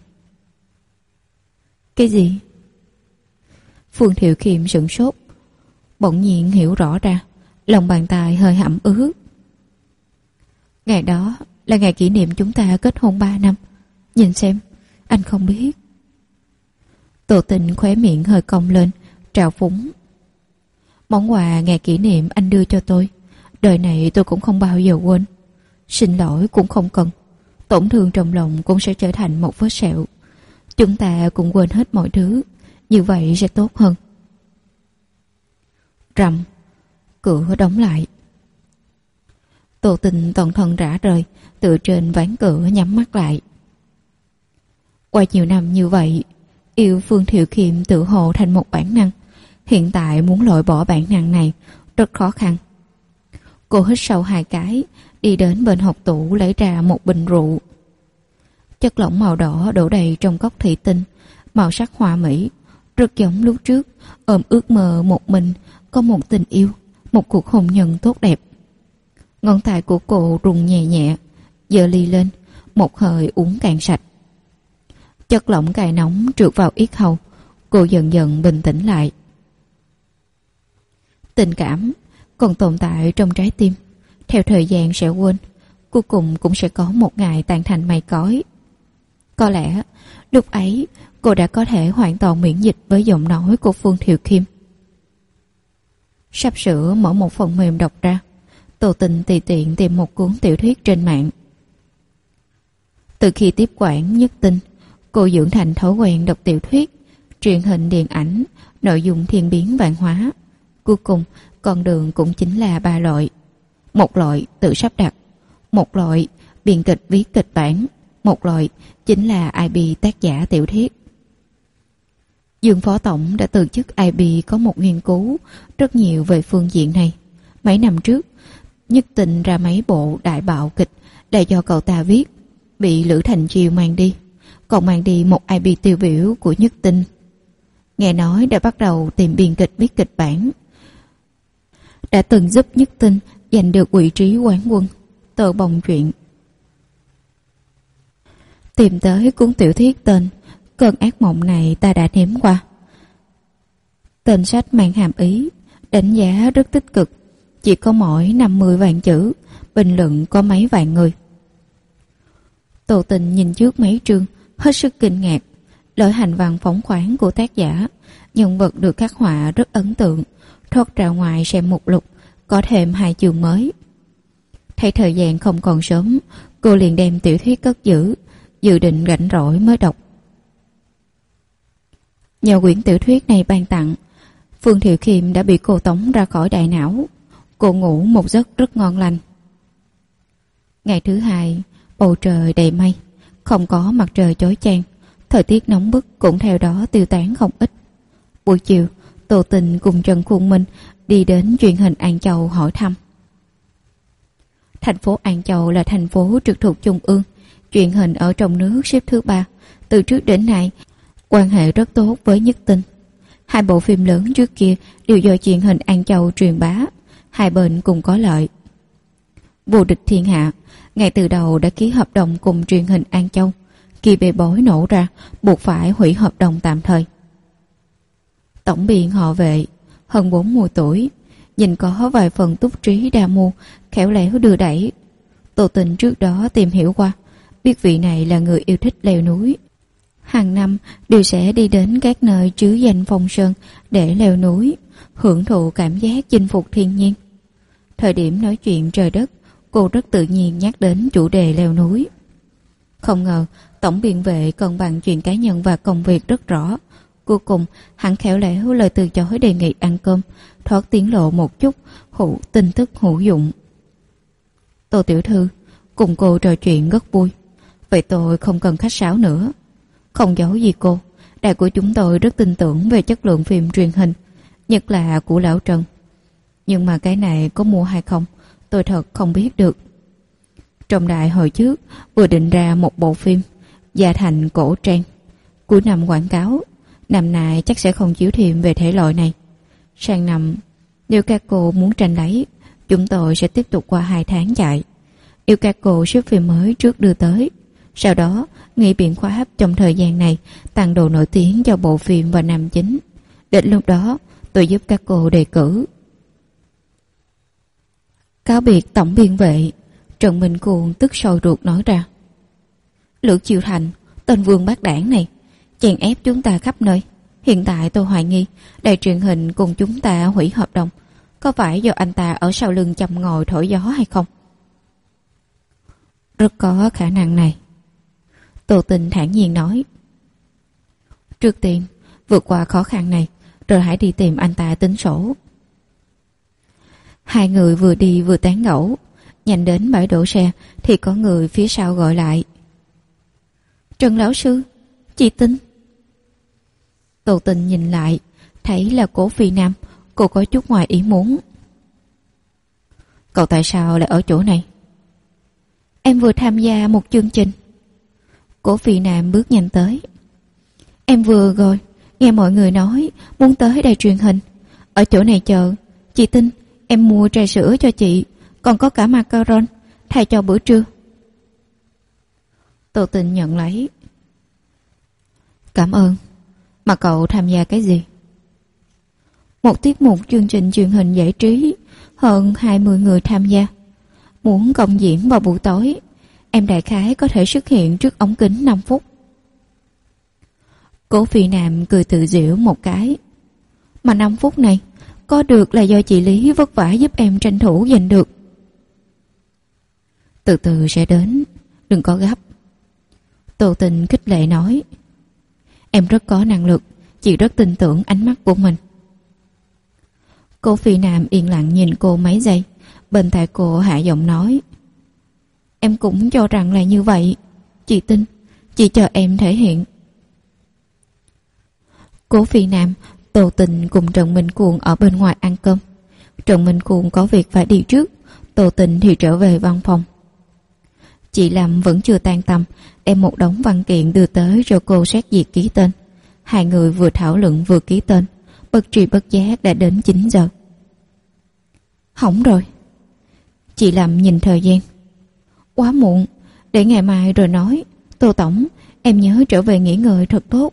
Cái gì? Phương Thiệu Khiêm sửng sốt, bỗng nhiên hiểu rõ ra, lòng bàn tay hơi ẩm ướt. Ngày đó là ngày kỷ niệm chúng ta kết hôn 3 năm. Nhìn xem, anh không biết. Tô Tinh khóe miệng hơi cong lên, trào phúng. Món quà ngày kỷ niệm anh đưa cho tôi, đời này tôi cũng không bao giờ quên. Xin lỗi cũng không cần, tổn thương trong lòng cũng sẽ trở thành một vết sẹo. Chúng ta cũng quên hết mọi thứ, như vậy sẽ tốt hơn. Rầm, cửa đóng lại. Tô Tinh toàn thân rã rời, tựa trên ván cửa nhắm mắt lại. Qua nhiều năm như vậy, yêu Phương Thiệu Khiêm tự hồ thành một bản năng. Hiện tại muốn loại bỏ bản năng này rất khó khăn. Cô hít sâu 2 cái, đi đến bên hộc tủ lấy ra một bình rượu. Chất lỏng màu đỏ đổ đầy trong cốc thủy tinh, màu sắc hoa mỹ, rất giống lúc trước ôm ước mơ một mình có một tình yêu, một cuộc hôn nhân tốt đẹp. Ngón tay của cô rung nhẹ nhẹ, giơ ly lên, một hơi uống cạn sạch. Chất lỏng cay nóng trượt vào yết hầu, cô dần dần bình tĩnh lại. Tình cảm còn tồn tại trong trái tim, theo thời gian sẽ quên, cuối cùng cũng sẽ có một ngày tan thành mây khói. Có lẽ lúc ấy cô đã có thể hoàn toàn miễn dịch với giọng nói của Phương Thiệu Khiêm. Sắp sửa mở một phần mềm đọc ra, Tô Tinh tùy tiện tìm một cuốn tiểu thuyết trên mạng. Từ khi tiếp quản Nhất Tinh, cô dưỡng thành thói quen đọc tiểu thuyết, truyền hình, điện ảnh, nội dung thiên biến vạn hóa. Cuối cùng, con đường cũng chính là 3 loại. Một loại tự sắp đặt, một loại biên kịch viết kịch bản, một loại chính là IP tác giả tiểu thuyết. Dương Phó Tổng đã từ chức IP có một nghiên cứu rất nhiều về phương diện này. Mấy năm trước, Nhất Tinh ra mấy bộ đại bạo kịch là do cậu ta viết, bị Lữ Thành Chiêu mang đi, còn mang đi một IP tiêu biểu của Nhất Tinh. Nghe nói đã bắt đầu tìm biên kịch viết kịch bản, đã từng giúp Nhất Tinh giành được vị trí quán quân. Tờ bồng chuyện tìm tới cuốn tiểu thuyết tên Cơn ác mộng này ta đã nếm qua. Tên sách mang hàm ý, đánh giá rất tích cực, chỉ có mỗi 50 vạn chữ, bình luận có mấy vạn người. Tô Tình nhìn trước mấy chương, hết sức kinh ngạc, Lối hành văn phóng khoáng của tác giả, nhân vật được khắc họa rất ấn tượng. Thoát ra ngoài xem mục lục, có thêm 2 chương mới. Thấy thời gian không còn sớm, cô liền đem tiểu thuyết cất giữ, dự định rảnh rỗi mới đọc. Nhờ quyển tiểu thuyết này ban tặng, Phương Thiệu Khiêm đã bị cô tống ra khỏi đại não. Cô ngủ một giấc rất ngon lành. Ngày thứ 2, bầu trời đầy mây, không có mặt trời chói chang, thời tiết nóng bức cũng theo đó tiêu tán không ít. Buổi chiều, Tô Tình cùng Trần Khuôn Minh đi đến truyền hình An Châu hỏi thăm. Thành phố An Châu là thành phố trực thuộc Trung ương, truyền hình ở trong nước xếp thứ 3. Từ trước đến nay, quan hệ rất tốt với Nhất Tinh. 2 bộ phim lớn trước kia đều do truyền hình An Châu truyền bá, hai bên cùng có lợi. Vô địch thiên hạ ngay từ đầu đã ký hợp đồng cùng truyền hình An Châu, khi bê bối nổ ra buộc phải hủy hợp đồng tạm thời. Tổng biên họ Vệ, hơn 40 tuổi, nhìn có vài phần túc trí đa mưu, khéo léo đưa đẩy. Tô Tình trước đó tìm hiểu qua, biết vị này là người yêu thích leo núi. Hàng năm đều sẽ đi đến các nơi trứ danh phong sơn để leo núi, hưởng thụ cảm giác chinh phục thiên nhiên. Thời điểm nói chuyện trời đất, cô rất tự nhiên nhắc đến chủ đề leo núi. Không ngờ tổng biên Vệ cân bằng chuyện cá nhân và công việc rất rõ. Cuối cùng hắn khéo léo lời từ chối đề nghị ăn cơm, thoát tiết lộ một chút tin tức hữu dụng. Tô tiểu thư cùng cô trò chuyện rất vui, vậy tôi không cần khách sáo nữa. Không giấu gì cô, đài của chúng tôi rất tin tưởng về chất lượng phim truyền hình, nhất là của lão Trần. Nhưng mà cái này có mua hay không, tôi thật không biết được. Trong đài hồi trước vừa định ra một bộ phim Gia Thành cổ trang, cuối năm quảng cáo. Năm nay chắc sẽ không chiếu thêm về thể loại này. Sang năm, nếu các cô muốn tranh lấy, chúng tôi sẽ tiếp tục qua 2 tháng chạy. Yêu các cô xếp phim mới trước đưa tới. Sau đó, nghĩ biện pháp trong thời gian này tăng độ nổi tiếng cho bộ phim vào năm chính. Đến lúc đó, tôi giúp các cô đề cử. Cáo biệt tổng biên Vệ, Trần Minh Cuồng tức sôi ruột nói ra. Lữ Chiêu Thành, tên vương bát đảng này, chèn ép chúng ta khắp nơi. Hiện tại tôi hoài nghi đài truyền hình cùng chúng ta hủy hợp đồng. Có phải do anh ta ở sau lưng châm ngòi thổi gió hay không? Rất có khả năng này, Tô Tình thản nhiên nói. Trước tiên vượt qua khó khăn này, rồi hãy đi tìm anh ta tính sổ. 2 người vừa đi vừa tán gẫu. Nhanh đến bãi đổ xe thì có người phía sau gọi lại. Trần lão sư, chị Tinh. Tô Tình nhìn lại, thấy là Cố Phi Nam. Cô có chút ngoài ý muốn. Cậu tại sao lại ở chỗ này? Em vừa tham gia một chương trình. Cố Phi Nam bước nhanh tới. Em vừa rồi nghe mọi người nói muốn tới đài truyền hình, ở chỗ này chờ. Chị Tinh, em mua trà sữa cho chị, còn có cả macaron thay cho bữa trưa. Tô Tình nhận lấy. Cảm ơn. Mà cậu tham gia cái gì? Một tiết mục chương trình truyền hình giải trí, hơn 20 người tham gia. Muốn công diễn vào buổi tối, em đại khái có thể xuất hiện trước ống kính 5 phút. Cố Phi Nam cười tự giễu một cái. Mà 5 phút này có được là do chị Lý vất vả giúp em tranh thủ giành được. Từ từ sẽ đến, đừng có gấp. Tô Tình khích lệ nói. Em rất có năng lực, chị rất tin tưởng ánh mắt của mình. Cố Phi Nam yên lặng nhìn cô mấy giây, bên tai cô hạ giọng nói. Em cũng cho rằng là như vậy. Chị tin, chị chờ em thể hiện. Cố Phi Nam, Tô Tình cùng Trần Minh Cuồng ở bên ngoài ăn cơm. Trần Minh Cuồng có việc phải đi trước, Tô Tình thì trở về văn phòng. Chị Lâm vẫn chưa tan tầm, đem một đống văn kiện đưa tới cho cô xét duyệt ký tên. 2 người vừa thảo luận vừa ký tên, bất tri bất giác đã đến 9 giờ. Hỏng rồi. Chị Lâm nhìn thời gian. Quá muộn, để ngày mai rồi nói. Tô tổng, em nhớ trở về nghỉ ngơi thật tốt.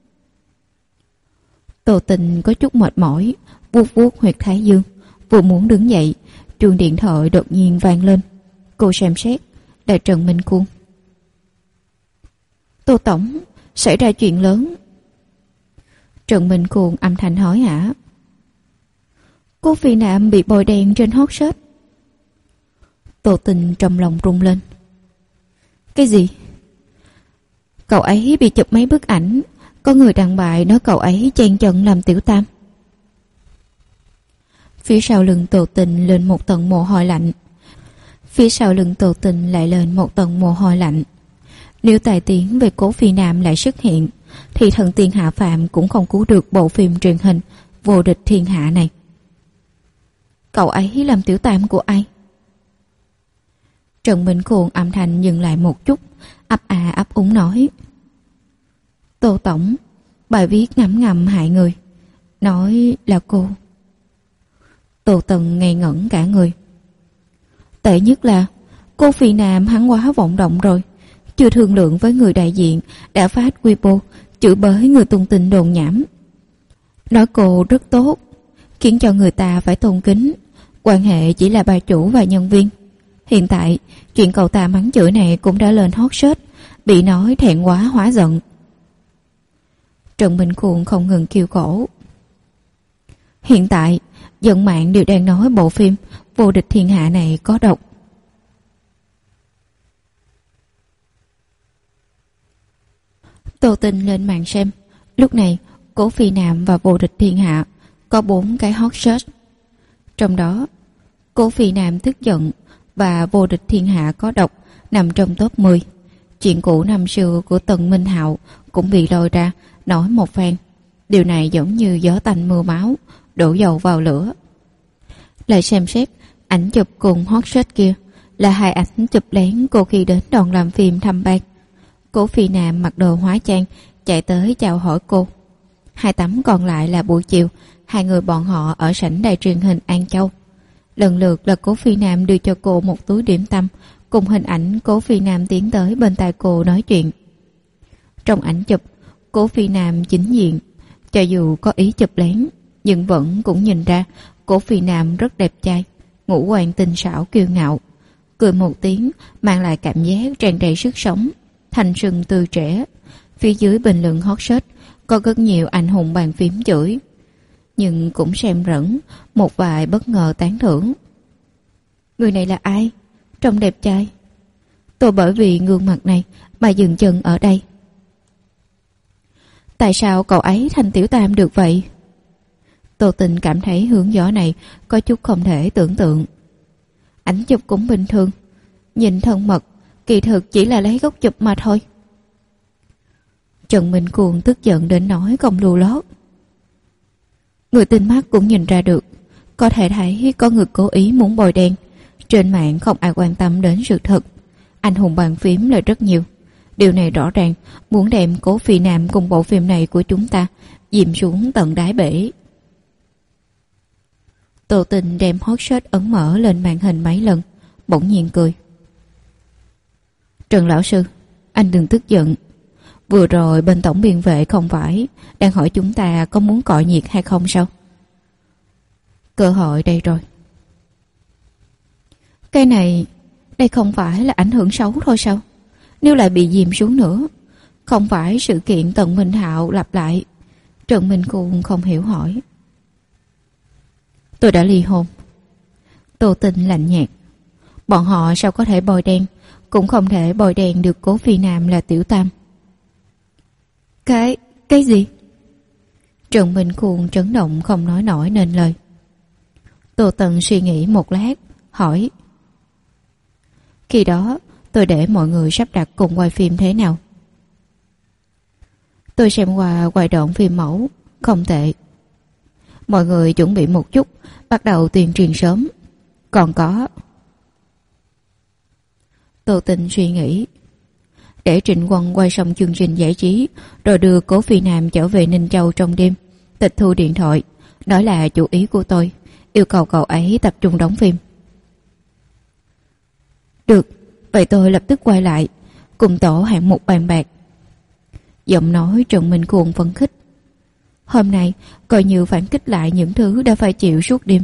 Tô Tình có chút mệt mỏi, vuốt vuốt huyệt thái dương, vừa muốn đứng dậy, chuông điện thoại đột nhiên vang lên. Cô xem xét, là Trần Minh Cuồng. Tô tổng, xảy ra chuyện lớn. Trần Minh Cuồng âm thanh hỏi hả? Cố Phi Nam bị bôi đen trên hot search. Tô Tình trong lòng rung lên. Cái gì? Cậu ấy bị chụp mấy bức ảnh, có người đăng bài nói cậu ấy chen chân làm tiểu tam. Phía sau lưng Tô Tình lên một tầng mồ hôi lạnh. Phía sau lưng Tô Tình lại lên một tầng mồ hôi lạnh. Nếu tài tiếng về Cố Phi Nam lại xuất hiện, thì thần tiên Hạ Phàm cũng không cứu được bộ phim truyền hình Vô Địch Thiên Hạ này. Cậu ấy làm tiểu tam của ai? Trần Minh Cuồng âm thanh dừng lại một chút, ấp à ấp úng nói. Tô tổng, bài viết ngấm ngầm hại người, nói là cô. Tô Tần ngây ngẩn cả người. Tệ nhất là cô Phi Nam hắn quá vọng động rồi, chưa thương lượng với người đại diện đã phát Weibo chửi bới người tung tin đồn nhảm, nói cô rất tốt, khiến cho người ta phải tôn kính. Quan hệ chỉ là bà chủ và nhân viên. Hiện tại chuyện cậu ta mắng chửi này cũng đã lên hot search, bị nói thẹn quá hóa giận. Trần Minh Cuồng không ngừng kêu khổ. Hiện tại dân mạng đều đang nói bộ phim Vô Địch Thiên Hạ này có độc. Tô Tình lên mạng xem. Lúc này Cố Phi Nam và Vô Địch Thiên Hạ có 4 cái hot search. Trong đó Cố Phi Nam tức giận và Vô Địch Thiên Hạ có độc nằm trong top 10. Chuyện cũ năm xưa của Tần Minh Hạo cũng bị lôi ra nói một phen. Điều này giống như gió tanh mưa máu, đổ dầu vào lửa. Lại xem xét ảnh chụp cùng hot search kia là 2 ảnh chụp lén cô khi đến đoàn làm phim thăm ban. Cố Phi Nam mặc đồ hóa trang chạy tới chào hỏi cô. 2 tấm còn lại là buổi chiều, 2 người bọn họ ở sảnh đài truyền hình An Châu. Lần lượt là Cố Phi Nam đưa cho cô một túi điểm tâm cùng hình ảnh Cố Phi Nam tiến tới bên tai cô nói chuyện. Trong ảnh chụp, Cố Phi Nam chính diện, cho dù có ý chụp lén nhưng vẫn cũng nhìn ra Cố Phi Nam rất đẹp trai, ngũ quan tinh xảo kiêu ngạo, cười một tiếng mang lại cảm giác tràn đầy sức sống, thanh xuân tươi trẻ. Phía dưới bình luận hot search có rất nhiều anh hùng bàn phím chửi, nhưng cũng xem rẫn một vài bất ngờ tán thưởng. Người này là ai? Trông đẹp trai. Tôi bởi vì gương mặt này mà dừng chân ở đây. Tại sao cậu ấy thành tiểu tam được vậy? Tô Tình cảm thấy hướng gió này có chút không thể tưởng tượng. Ảnh chụp cũng bình thường, nhìn thân mật, kỳ thực chỉ là lấy góc chụp mà thôi. Trần Minh Cuồng tức giận đến nói không lưu lót. Người tinh mắt cũng nhìn ra được, có thể thấy có người cố ý muốn bôi đen. Trên mạng không ai quan tâm đến sự thật, anh hùng bàn phím là rất nhiều. Điều này rõ ràng muốn đem Cố Phi Nam cùng bộ phim này của chúng ta dìm xuống tận đáy bể. Tô Tình đem hot search ấn mở lên màn hình mấy lần, bỗng nhiên cười. Trần lão sư, anh đừng tức giận. Vừa rồi bên tổng biên vệ không phải đang hỏi chúng ta có muốn cọ nhiệt hay không sao? Cơ hội đây rồi. Cái này, đây không phải là ảnh hưởng xấu thôi sao? Nếu lại bị dìm xuống nữa, không phải sự kiện Tần Minh Hạo lặp lại? Trần Minh Cuồng không hiểu hỏi. Tôi đã ly hôn. Tô Tình lạnh nhạt. Bọn họ sao có thể bôi đen, cũng không thể bôi đen được Cố Phi Nam là tiểu tam. Cái gì? Trần Minh Cuồng chấn động không nói nổi nên lời. Tô Tần suy nghĩ một lát, hỏi. Khi đó tôi để mọi người sắp đặt cùng quay phim thế nào? Tôi xem qua quay đoạn phim mẫu, không tệ. Mọi người chuẩn bị một chút, bắt đầu tuyên truyền sớm. Còn có... Tô Tình suy nghĩ. Để Trịnh Quân quay xong chương trình giải trí, rồi đưa Cố Phi Nam trở về Ninh Châu trong đêm, tịch thu điện thoại. Đó là chủ ý của tôi, yêu cầu cậu ấy tập trung đóng phim. Được, vậy tôi lập tức quay lại, cùng tổ hạng mục bàn bạc. Giọng nói Trần Minh Cuồng phấn khích. Hôm nay coi như phản kích lại những thứ đã phải chịu suốt đêm.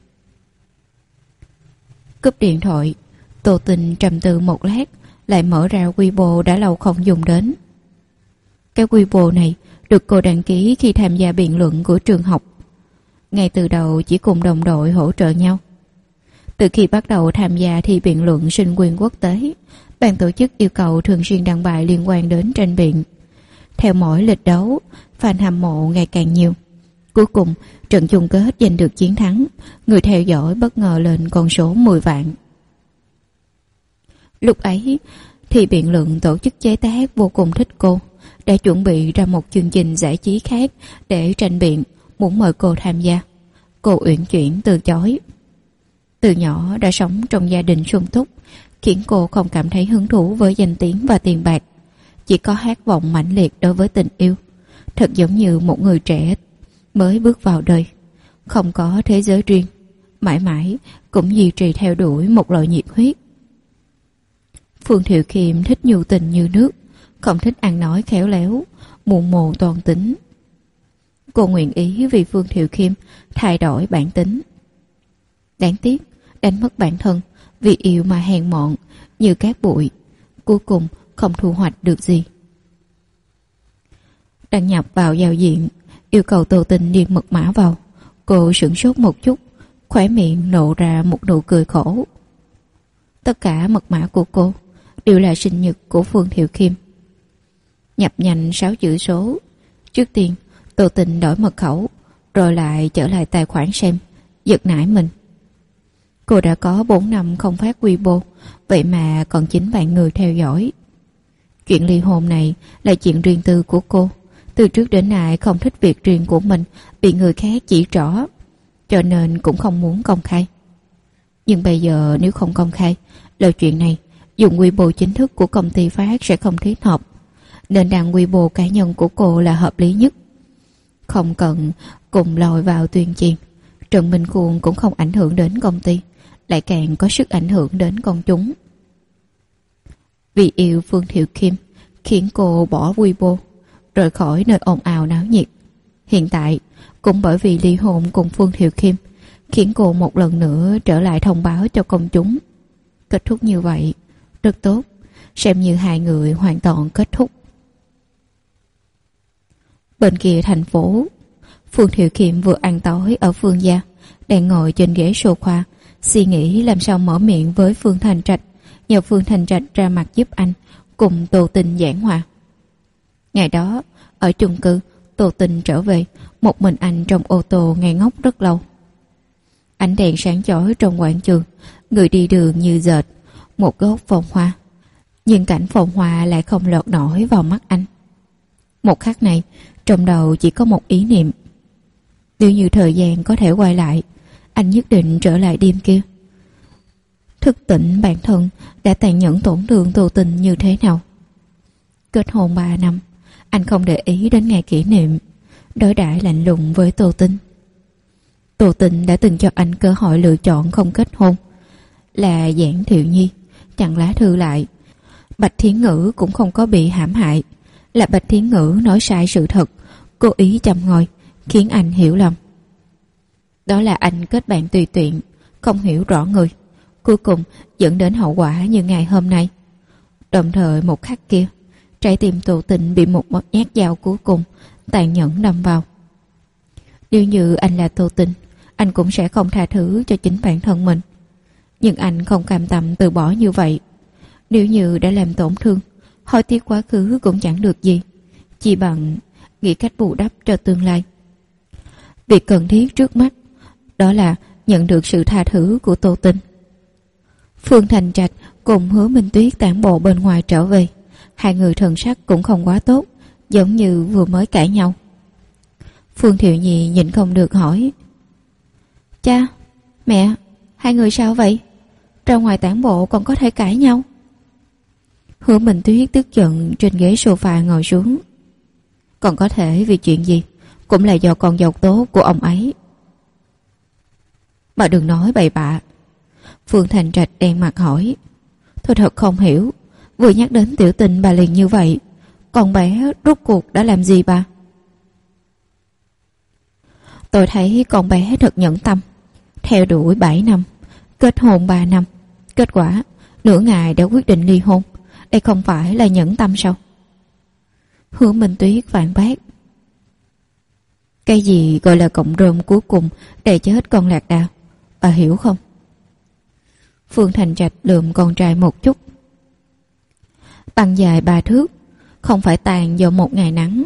Cúp điện thoại, Tô Tình trầm tư một lát, lại mở ra Weibo đã lâu không dùng đến. Cái Weibo này được cô đăng ký khi tham gia biện luận của trường học. Ngay từ đầu chỉ cùng đồng đội hỗ trợ nhau. Từ khi bắt đầu tham gia thi biện luận sinh quyền quốc tế, ban tổ chức yêu cầu thường xuyên đăng bài liên quan đến tranh biện. Theo mỗi lịch đấu, fan hâm mộ ngày càng nhiều. Cuối cùng, trận chung kết giành được chiến thắng, người theo dõi bất ngờ lên con số 10 vạn. Lúc ấy, thi biện luận tổ chức chế tác vô cùng thích cô, đã chuẩn bị ra một chương trình giải trí khác để tranh biện, muốn mời cô tham gia. Cô uyển chuyển từ chối. Từ nhỏ đã sống trong gia đình sung túc, khiến cô không cảm thấy hứng thú với danh tiếng và tiền bạc, chỉ có khát vọng mãnh liệt đối với tình yêu, thật giống như một người trẻ mới bước vào đời, không có thế giới riêng, mãi mãi cũng duy trì theo đuổi một loại nhiệt huyết. Phương Thiệu Khiêm thích nhu tình như nước, không thích ăn nói khéo léo, mù mồ toan tính. Cô nguyện ý vì Phương Thiệu Khiêm thay đổi bản tính. Đáng tiếc, đánh mất bản thân vì yêu mà hèn mọn như cát bụi, cuối cùng không thu hoạch được gì. Đăng nhập vào giao diện, yêu cầu Tô Tình điền mật mã vào. Cô sửng sốt một chút, khóe miệng nộ ra một nụ cười khổ. Tất cả mật mã của cô đều là sinh nhật của Phương Thiệu Khiêm. Nhập nhanh 6 chữ số. Trước tiên, Tô Tình đổi mật khẩu, rồi lại trở lại tài khoản xem, giật nảy mình. Cô đã có 4 năm không phát Weibo, vậy mà còn 9 vạn người theo dõi. Chuyện ly hôn này là chuyện riêng tư của cô. Từ trước đến nay không thích việc riêng của mình bị người khác chỉ trỏ, cho nên cũng không muốn công khai. Nhưng bây giờ nếu không công khai, lời chuyện này dùng Weibo chính thức của công ty phát sẽ không thích hợp, nên đăng Weibo cá nhân của cô là hợp lý nhất. Không cần cùng lòi vào tuyên truyền, Trần Minh Khuôn cũng không ảnh hưởng đến công ty, lại càng có sức ảnh hưởng đến công chúng. Vì yêu Phương Thiệu Khiêm khiến cô bỏ Weibo, rời khỏi nơi ồn ào náo nhiệt. Hiện tại cũng bởi vì ly hôn cùng Phương Thiệu Khiêm khiến cô một lần nữa trở lại thông báo cho công chúng. Kết thúc như vậy rất tốt, xem như hai người hoàn toàn kết thúc. Bên kia thành phố, Phương Thiệu Khiêm vừa ăn tối ở Phương gia, đang ngồi trên ghế sofa, suy nghĩ làm sao mở miệng với Phương Thành Trạch, nhờ Phương Thành Trạch ra mặt giúp anh cùng Tô Tình giảng hòa. Ngày đó, ở chung cư, Tô Tình trở về, một mình anh trong ô tô ngây ngốc rất lâu. Ánh đèn sáng chói trong quảng trường, người đi đường như dệt, một gốc phong hoa. Nhưng cảnh phong hoa lại không lọt nổi vào mắt anh. Một khắc này, trong đầu chỉ có một ý niệm. Nếu như thời gian có thể quay lại, anh nhất định trở lại đêm kia. Thức tỉnh bản thân đã tàn nhẫn tổn thương Tô Tình như thế nào. Kết hôn 3 năm, anh không để ý đến ngày kỷ niệm, đối đãi lạnh lùng với Tô Tình. Tô Tình đã từng cho anh cơ hội lựa chọn không kết hôn, là Giản Thiệu Nhi, chặn lá thư lại. Bạch Thiến Ngữ cũng không có bị hãm hại, là Bạch Thiến Ngữ nói sai sự thật, cố ý châm ngòi, khiến anh hiểu lầm. Đó là anh kết bạn tùy tiện, không hiểu rõ người, cuối cùng dẫn đến hậu quả như ngày hôm nay. Đồng thời một khắc kia, trái tim Tô Tình bị một nhát dao cuối cùng tàn nhẫn đâm vào. Nếu như anh là Tô Tình, anh cũng sẽ không tha thứ cho chính bản thân mình. Nhưng anh không cam tâm từ bỏ như vậy. Nếu như đã làm tổn thương, hối tiếc quá khứ cũng chẳng được gì, chỉ bằng nghĩ cách bù đắp cho tương lai. Việc cần thiết trước mắt đó là nhận được sự tha thứ của Tô Tình. Phương Thành Trạch cùng Hứa Minh Tuyết tản bộ bên ngoài trở về. Hai người thần sắc cũng không quá tốt, giống như vừa mới cãi nhau. Phương Thiệu Nhi nhịn không được hỏi: Cha, mẹ, hai người sao vậy? Ra ngoài tản bộ còn có thể cãi nhau? Hứa Minh Tuyết tức giận trên ghế sofa ngồi xuống. Còn có thể vì chuyện gì? Cũng là do con dâu tốt của ông ấy. Bà đừng nói bậy bạ. Phương Thành Trạch đen mặt hỏi: Tôi thật không hiểu, vừa nhắc đến Tiểu Tình bà liền như vậy. Con bé rốt cuộc đã làm gì bà? Tôi thấy con bé thật nhẫn tâm, theo đuổi 7 năm, kết hôn 3 năm, kết quả nửa ngày đã quyết định ly hôn. Đây không phải là nhẫn tâm sao? Hứa Minh Tuyết phản bác. Cái gì gọi là cộng rơm cuối cùng để chết con lạc đà, bà hiểu không? Phương Thành Trạch lườm con trai một chút. Băng dài 3 thước, không phải tàn do một ngày nắng.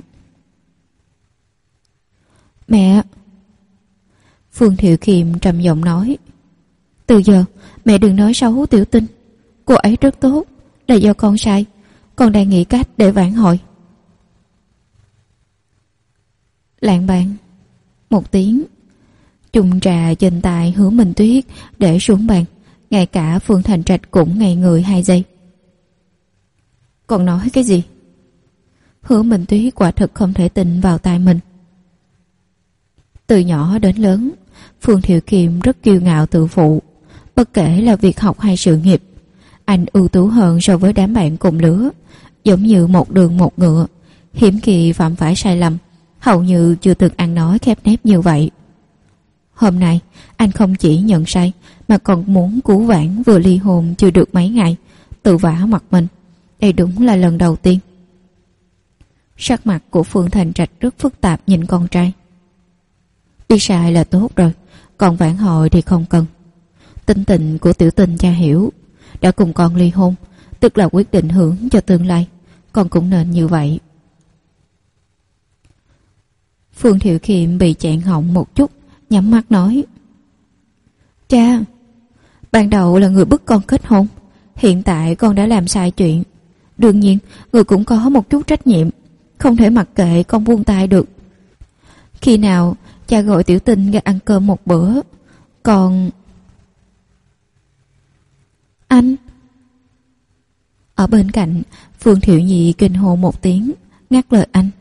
Mẹ! Phương Thiệu Kiệm trầm giọng nói. Từ giờ mẹ đừng nói xấu Tiểu Tinh. Cô ấy rất tốt, là do con sai. Con đang nghĩ cách để vãn hồi. Lạng bàn. Một tiếng. Chung trà trên tay Hứa Minh Tuyết để xuống bàn. Ngay cả Phương Thành Trạch cũng ngây người 2 giây. Còn nói cái gì? Hứa Minh Tuyết quả thực không thể tin vào tai mình. Từ nhỏ đến lớn, Phương Thiệu Kiệm rất kiêu ngạo tự phụ. Bất kể là việc học hay sự nghiệp, anh ưu tú hơn so với đám bạn cùng lứa. Giống như một đường một ngựa, hiếm khi phạm phải sai lầm, hầu như chưa từng ăn nói khép nép như vậy. Hôm nay anh không chỉ nhận sai mà còn muốn cứu vãn vừa ly hôn chưa được mấy ngày, tự vả mặt mình. Đây đúng là lần đầu tiên. Sắc mặt của Phương Thành Trạch rất phức tạp nhìn con trai. Biết sai là tốt rồi, còn vãn hồi thì không cần. Tính tình của Tiểu Tinh cha hiểu, đã cùng con ly hôn, tức là quyết định hưởng cho tương lai, con cũng nên như vậy. Phương Thiệu Kiệm bị chẹn họng một chút, nhắm mắt nói. Cha, ban đầu là người bức con kết hôn, hiện tại con đã làm sai chuyện. Đương nhiên, người cũng có một chút trách nhiệm, không thể mặc kệ con buông tay được. Khi nào cha gọi Tiểu Tinh ra ăn cơm một bữa, còn... Anh! Ở bên cạnh, Phương Thiệu Nhị kinh hô một tiếng, ngắt lời anh.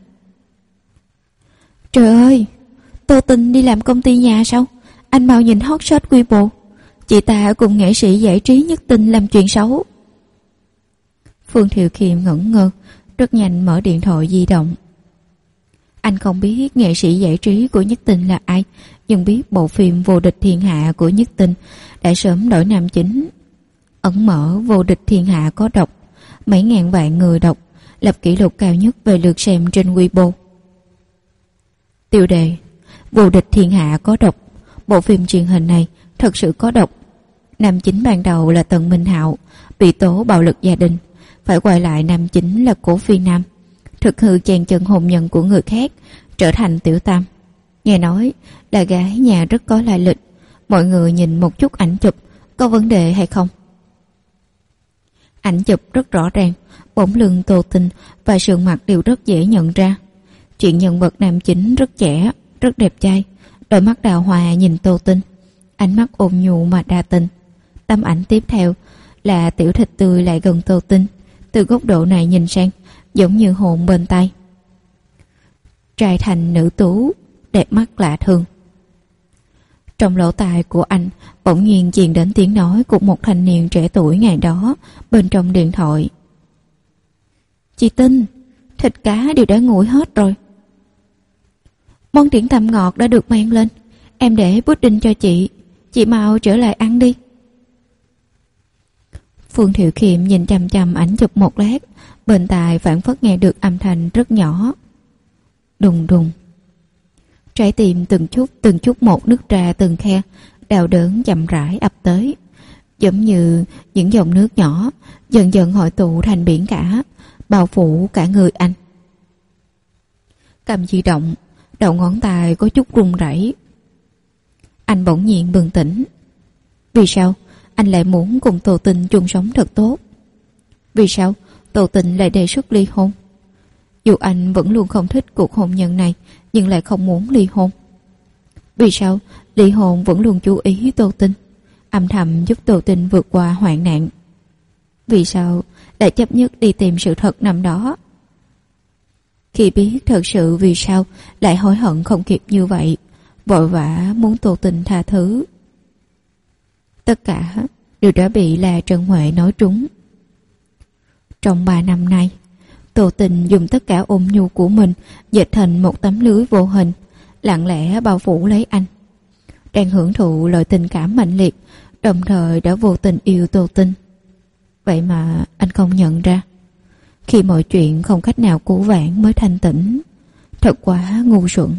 Trời ơi! Tô Tinh đi làm công ty nhà sao? Anh mau nhìn hot search Weibo. Chị ta cùng nghệ sĩ giải trí Nhất Tinh làm chuyện xấu. Phương Thiệu Kiệm ngẩn ngơ, rất nhanh mở điện thoại di động. Anh không biết nghệ sĩ giải trí của Nhất Tinh là ai, nhưng biết bộ phim Vô Địch Thiên Hạ của Nhất Tinh đã sớm đổi nam chính. Ẩn mở Vô Địch Thiên Hạ có độc, mấy ngàn vạn người đọc, lập kỷ lục cao nhất về lượt xem trên Weibo. Tiêu đề: Vô Địch Thiên Hạ có độc. Bộ phim truyền hình này thật sự có độc. Nam chính ban đầu là Tần Minh Hạo, bị tố bạo lực gia đình, phải quay lại nam chính là Cố Phi Nam, thực hư chèn chân hôn nhân của người khác, trở thành tiểu tam. Nghe nói là gái nhà rất có lai lịch. Mọi người nhìn một chút ảnh chụp, có vấn đề hay không? Ảnh chụp rất rõ ràng, bóng lưng Tô Tinh và sườn mặt đều rất dễ nhận ra. Chuyện nhân vật nam chính rất trẻ, rất đẹp trai, đôi mắt đào hoa nhìn Tô Tinh, ánh mắt ôn nhu mà đa tình. Tấm ảnh tiếp theo là tiểu thịt tươi lại gần Tô Tinh, từ góc độ này nhìn sang giống như hồn bên tay. Trai thành nữ tú, đẹp mắt lạ thường. Trong lỗ tai của anh bỗng nhiên truyền đến tiếng nói của một thanh niên trẻ tuổi ngày đó bên trong điện thoại. Chị Tinh, thịt cá đều đã nguội hết rồi. Món điểm tâm ngọt đã được mang lên, em để pudding cho chị mau trở lại ăn đi. Phương Thiệu Kiệm nhìn chằm chằm ảnh chụp một lát, bên tai phảng phất nghe được âm thanh rất nhỏ. Đùng đùng. Trái tim từng chút một nứt ra từng khe, đau đớn chậm rãi ập tới, giống như những dòng nước nhỏ dần dần hội tụ thành biển cả, bao phủ cả người anh. Cầm di động, đầu ngón tay có chút run rẩy. Anh bỗng nhiên bừng tỉnh. Vì sao anh lại muốn cùng Tô Tinh chung sống thật tốt? Vì sao Tô Tinh lại đề xuất ly hôn? Dù anh vẫn luôn không thích cuộc hôn nhân này, nhưng lại không muốn ly hôn. Vì sao ly hôn vẫn luôn chú ý Tô Tinh, âm thầm giúp Tô Tinh vượt qua hoạn nạn? Vì sao lại chấp nhất đi tìm sự thật năm đó? Khi biết thật sự vì sao lại hối hận không kịp như vậy, vội vã muốn Tô Tinh tha thứ. Tất cả đều đã bị La Trân Huệ nói trúng. Trong 3 năm nay, Tô Tinh dùng tất cả ôn nhu của mình dệt thành một tấm lưới vô hình, lặng lẽ bao phủ lấy anh. Đang hưởng thụ loại tình cảm mạnh liệt, đồng thời đã vô tình yêu Tô Tinh. Vậy mà anh không nhận ra. Khi mọi chuyện không cách nào cứu vãn mới thanh tỉnh. Thật quá ngu xuẩn.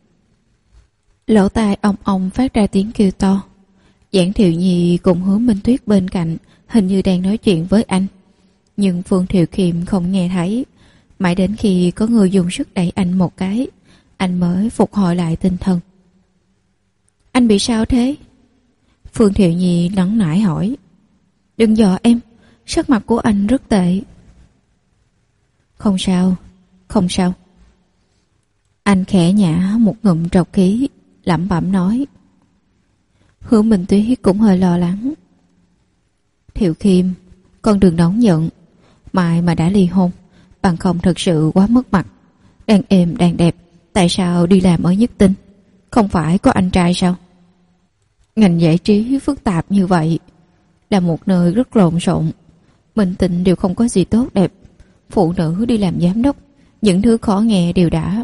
Lỗ tai ong ong phát ra tiếng kêu to. Giản Thiệu Nhi cùng Hứa Minh Tuyết bên cạnh hình như đang nói chuyện với anh. Nhưng Phương Thiệu Kiệm không nghe thấy. Mãi đến khi có người dùng sức đẩy anh một cái, anh mới phục hồi lại tinh thần. Anh bị sao thế? Phương Thiệu Nhi nóng nảy hỏi. Đừng dọa em, sắc mặt của anh rất tệ. Không sao, không sao. Anh khẽ nhả một ngụm trọc khí, lẩm bẩm nói. Hứa Minh Tuyết cũng hơi lo lắng. Thiệu Khiêm, con đừng nóng giận. Mai mà đã ly hôn, bằng không thực sự quá mất mặt. Đang êm đang đẹp, tại sao đi làm ở Nhất Tinh? Không phải có anh trai sao? Ngành giải trí phức tạp như vậy, là một nơi rất lộn xộn. Minh tinh đều không có gì tốt đẹp. Phụ nữ đi làm giám đốc, những thứ khó nghe đều đã.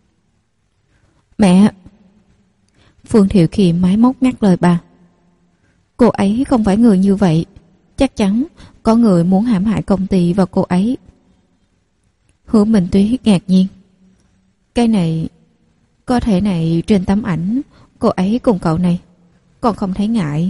Mẹ! Phương Thiệu Kiệm máy móc ngắt lời bà. Cô ấy không phải người như vậy. Chắc chắn có người muốn hãm hại công ty và cô ấy. Hứa Minh Tuyết ngạc nhiên. Cái này, có thể này trên tấm ảnh cô ấy cùng cậu này, con không thấy ngại.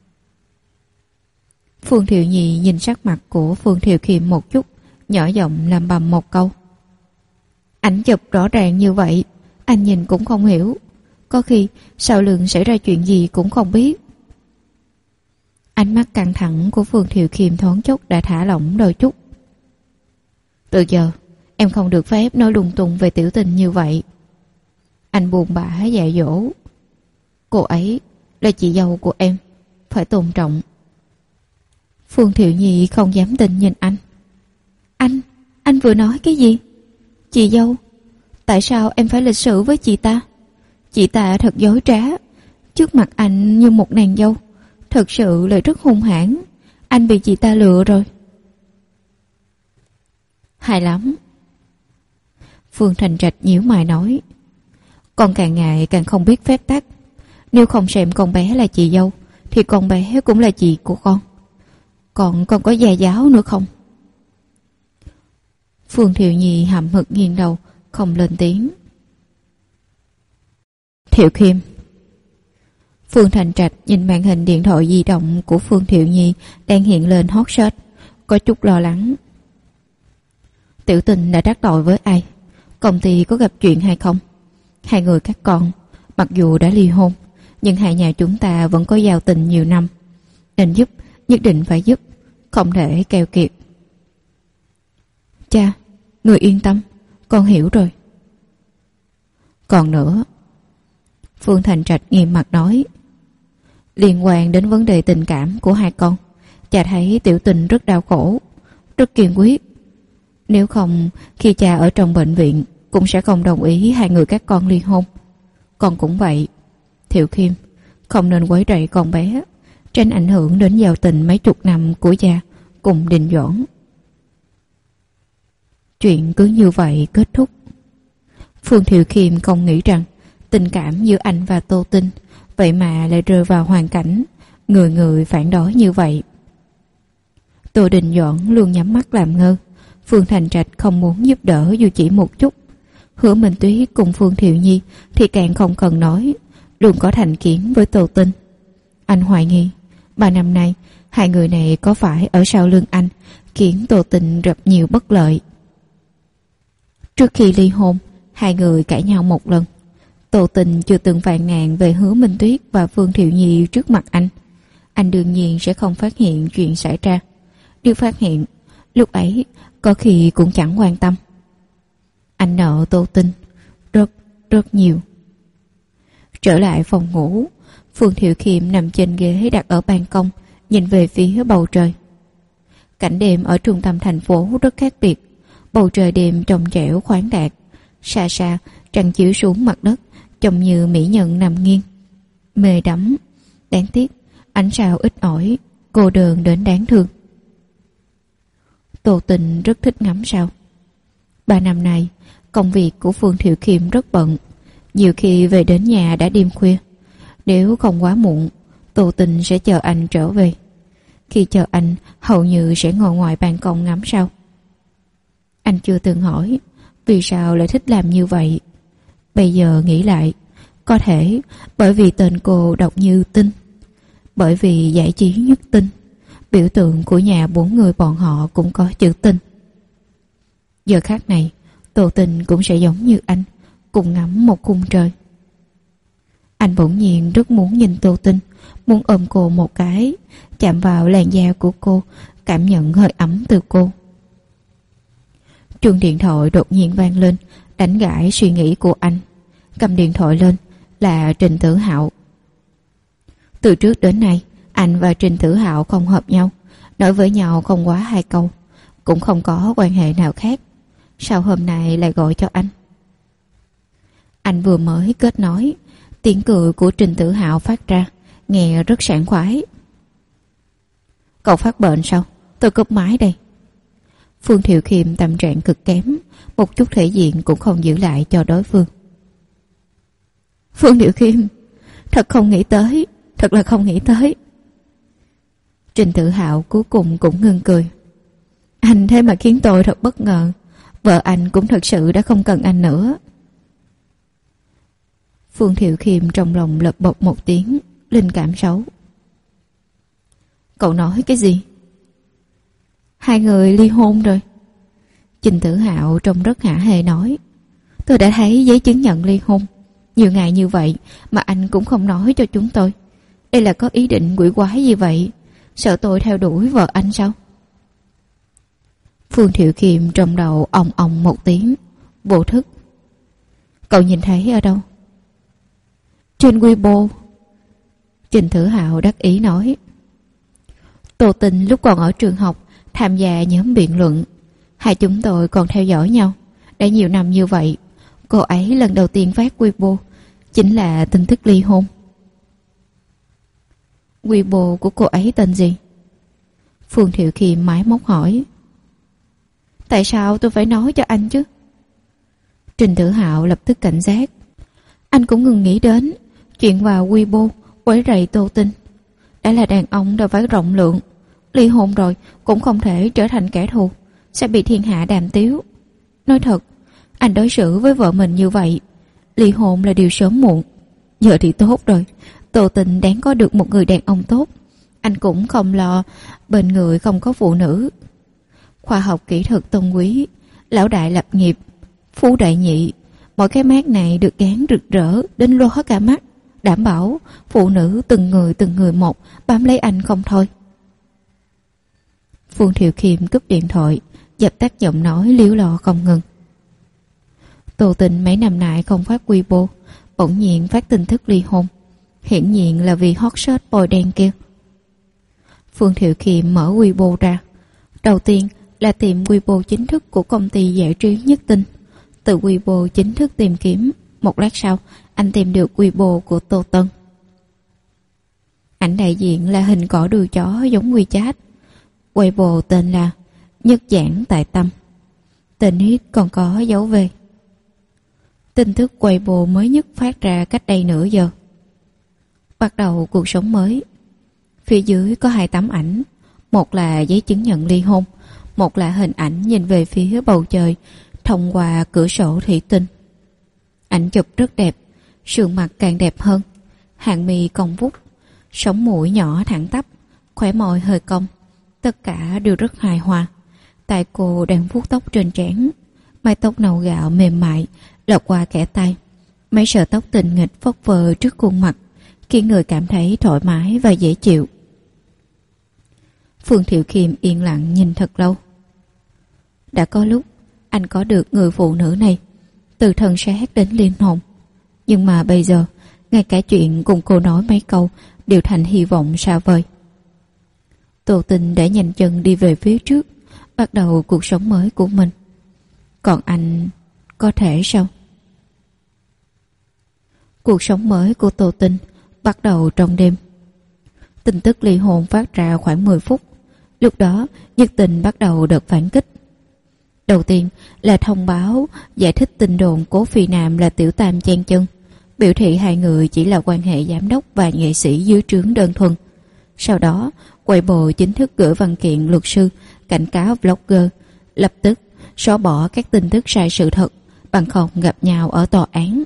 Phương Thiệu Nhi nhìn sắc mặt của Phương Thiệu Kiệm một chút, nhỏ giọng làm bầm một câu. Ảnh chụp rõ ràng như vậy, anh nhìn cũng không hiểu. Có khi sau lưng xảy ra chuyện gì cũng không biết. Ánh mắt căng thẳng của Phương Thiệu Kiệm thoáng chốc đã thả lỏng đôi chút. Từ giờ em không được phép nói lung tung về Tiểu Tình như vậy. Anh buồn bã dạy dỗ. Cô ấy là chị dâu của em, phải tôn trọng. Phương Thiệu Nhi không dám tin nhìn anh. Anh vừa nói cái gì? Chị dâu? Tại sao em phải lịch sự với chị ta? Chị ta thật dối trá. Trước mặt anh như một nàng dâu, thật sự là rất hung hãn. Anh bị chị ta lừa rồi. Hay lắm. Phương Thành Trạch nhíu mày nói. Con càng ngày càng không biết phép tắc. Nếu không xem con bé là chị dâu, thì con bé cũng là chị của con. Còn có gia giáo nữa không? Phương Thiệu Nhi hậm hực nghiêng đầu, không lên tiếng. Thiệu Khiêm. Phương Thành Trạch nhìn màn hình điện thoại di động của Phương Thiệu Nhi đang hiện lên hot search, có chút lo lắng. Tiểu Tình đã đắc tội với ai? Công ty có gặp chuyện hay không? Hai người các con mặc dù đã ly hôn, nhưng hai nhà chúng ta vẫn có giao tình nhiều năm. Nên giúp, nhất định phải giúp, không thể keo kiệt. Cha, người yên tâm, con hiểu rồi. Còn nữa, Phương Thành Trạch nghiêm mặt nói, liên quan đến vấn đề tình cảm của hai con, cha thấy Tiểu Tình rất đau khổ, rất kiên quyết. Nếu không, khi cha ở trong bệnh viện cũng sẽ không đồng ý hai người các con ly hôn. Con cũng vậy. Thiệu Khiêm, không nên quấy rầy con bé, tránh ảnh hưởng đến giao tình mấy chục năm của cha cùng Đình Doãn. Chuyện cứ như vậy kết thúc. Phương Thiệu Khiêm không nghĩ rằng tình cảm giữa anh và Tô Tinh vậy mà lại rơi vào hoàn cảnh người người phản đối như vậy. Tô Đình Doãn luôn nhắm mắt làm ngơ. Phương Thành Trạch không muốn giúp đỡ dù chỉ một chút. Hứa Minh Tuyết cùng Phương Thiệu Nhi thì càng không cần nói, luôn có thành kiến với Tô Tinh. Anh hoài nghi 3 năm nay hai người này có phải ở sau lưng anh khiến Tô Tinh gặp nhiều bất lợi. Trước khi ly hôn, hai người cãi nhau một lần. Tô Tinh chưa từng phàn nàn về Hứa Minh Tuyết và Phương Thiệu Nhi trước mặt anh. Anh đương nhiên sẽ không phát hiện chuyện xảy ra. Nếu phát hiện, lúc ấy có khi cũng chẳng quan tâm. Anh nợ Tô Tinh rất nhiều. Trở lại phòng ngủ, Phương Thiệu Khiêm nằm trên ghế đặt ở ban công, nhìn về phía bầu trời. Cảnh đêm ở trung tâm thành phố rất khác biệt. Bầu trời đêm trong trẻo khoáng đạt, xa xa trăng chiếu xuống mặt đất, trông như mỹ nhân nằm nghiêng, mê đắm. Đáng tiếc ánh sao ít ỏi, cô đơn đến đáng thương. Tô Tình rất thích ngắm sao. 3 năm nay công việc của Phương Thiệu Khiêm rất bận, nhiều khi về đến nhà đã đêm khuya. Nếu không quá muộn, Tô Tình sẽ chờ anh trở về. Khi chờ anh, hầu như sẽ ngồi ngoài ban công ngắm sao. Anh chưa từng hỏi vì sao lại thích làm như vậy. Bây giờ nghĩ lại, có thể bởi vì tên cô đọc như Tinh, bởi vì giải trí nhất Tinh, biểu tượng của nhà 4 người bọn họ cũng có chữ Tinh. Giờ khác này, Tô Tinh cũng sẽ giống như anh, cùng ngắm một khung trời. Anh bỗng nhiên rất muốn nhìn Tô Tinh, muốn ôm cô một cái, chạm vào làn da của cô, cảm nhận hơi ấm từ cô. Chuông điện thoại đột nhiên vang lên, đánh gãi suy nghĩ của anh. Cầm điện thoại lên là Trình Tử Hạo. Từ trước đến nay, anh và Trình Tử Hạo không hợp nhau, nói với nhau không quá 2 câu, cũng không có quan hệ nào khác. Sao hôm nay lại gọi cho anh? Anh vừa mới kết nối, tiếng cười của Trình Tử Hạo phát ra, nghe rất sảng khoái. Cậu phát bệnh sao? Tôi cúp máy đây. Phương Thiệu Khiêm tâm trạng cực kém, một chút thể diện cũng không giữ lại cho đối phương. Phương Thiệu Khiêm, thật không nghĩ tới, thật là không nghĩ tới. Trình Tử Hạo cuối cùng cũng ngưng cười. Anh thế mà khiến tôi thật bất ngờ. Vợ anh cũng thật sự đã không cần anh nữa. Phương Thiệu Khiêm trong lòng lật bột một tiếng, linh cảm xấu. Cậu nói cái gì? 2 người ly hôn rồi. Trình Tử Hạo trông rất hả hê nói. Tôi đã thấy giấy chứng nhận ly hôn. Nhiều ngày như vậy mà anh cũng không nói cho chúng tôi. Đây là có ý định quỷ quái gì vậy? Sợ tôi theo đuổi vợ anh sao? Phương Thiệu Khiêm trong đầu ong ong một tiếng, vô thức. Cậu nhìn thấy ở đâu? Trên Weibo. Trình Tử Hạo đắc ý nói. Tô Tinh lúc còn ở trường học tham gia nhóm biện luận. 2 chúng tôi còn theo dõi nhau đã nhiều năm như vậy. Cô ấy lần đầu tiên phát Weibo chính là tin tức ly hôn. Weibo của cô ấy tên gì? Phương Thiệu Khiêm mái móc hỏi. Tại sao tôi phải nói cho anh chứ? Trình Tử Hạo lập tức cảnh giác. Anh cũng ngừng nghĩ đến chuyện vào Weibo quấy rầy Tô Tinh. Đã là đàn ông đâu phải rộng lượng, ly hôn rồi cũng không thể trở thành kẻ thù, sẽ bị thiên hạ đàm tiếu. Nói thật, anh đối xử với vợ mình như vậy, ly hôn là điều sớm muộn. Giờ thì tốt rồi, Tô Tinh đáng có được một người đàn ông tốt. Anh cũng không lo bên người không có phụ nữ. Khoa học kỹ thuật tôn quý, lão đại lập nghiệp, phú đại nhị, mọi cái mác này được gán rực rỡ đến lóa cả mắt, đảm bảo phụ nữ từng người một bám lấy anh không thôi. Phương Thiệu Khiêm cúp điện thoại, dập tắt giọng nói líu lo không ngừng. Tô Tinh mấy năm nay không phát Weibo, bỗng nhiên phát tin tức ly hôn, hiển nhiên là vì hot search boy đen kia. Phương Thiệu Khiêm mở Weibo ra, đầu tiên là tìm Weibo chính thức của công ty giải trí Nhất Tinh. Từ Weibo chính thức tìm kiếm, một lát sau anh tìm được Weibo của Tô Tân. Ảnh đại diện là hình cỏ đuôi chó giống WeChat. Weibo tên là Nhất Giảng Tại Tâm, tên ít còn có dấu V. Tin tức Weibo mới nhất phát ra cách đây nửa giờ. Bắt đầu cuộc sống mới. Phía dưới có 2 tấm ảnh, một là giấy chứng nhận ly hôn, một là hình ảnh nhìn về phía bầu trời thông qua cửa sổ thủy tinh. Ảnh chụp rất đẹp, sườn mặt càng đẹp hơn, hàng mi cong vút, sống mũi nhỏ thẳng tắp, khóe môi hơi cong, tất cả đều rất hài hòa. Tay cô đang vuốt tóc trên trán, mái tóc nâu gạo mềm mại lọt qua kẽ tay, mấy sợi tóc tình nghịch phất phơ trước khuôn mặt, khiến người cảm thấy thoải mái và dễ chịu. Phương Thiệu Khiêm yên lặng nhìn thật lâu. Đã có lúc anh có được người phụ nữ này, từ thân xác đến linh hồn, nhưng mà bây giờ ngay cả chuyện cùng cô nói mấy câu đều thành hy vọng xa vời. Tô Tinh đã nhanh chân đi về phía trước, bắt đầu cuộc sống mới của mình. Còn anh có thể sao? Cuộc sống mới của Tô Tinh bắt đầu trong đêm. Tin tức ly hôn phát ra khoảng 10 phút. Lúc đó Nhất Tinh bắt đầu đợt phản kích. Đầu tiên là thông báo giải thích tin đồn Cố Phi Nam là tiểu tam chen chân, biểu thị 2 người chỉ là quan hệ giám đốc và nghệ sĩ dưới trướng đơn thuần. Sau đó Weibo chính thức gửi văn kiện luật sư cảnh cáo blogger. Lập tức xóa bỏ các tin tức sai sự thật, bằng không gặp nhau ở tòa án.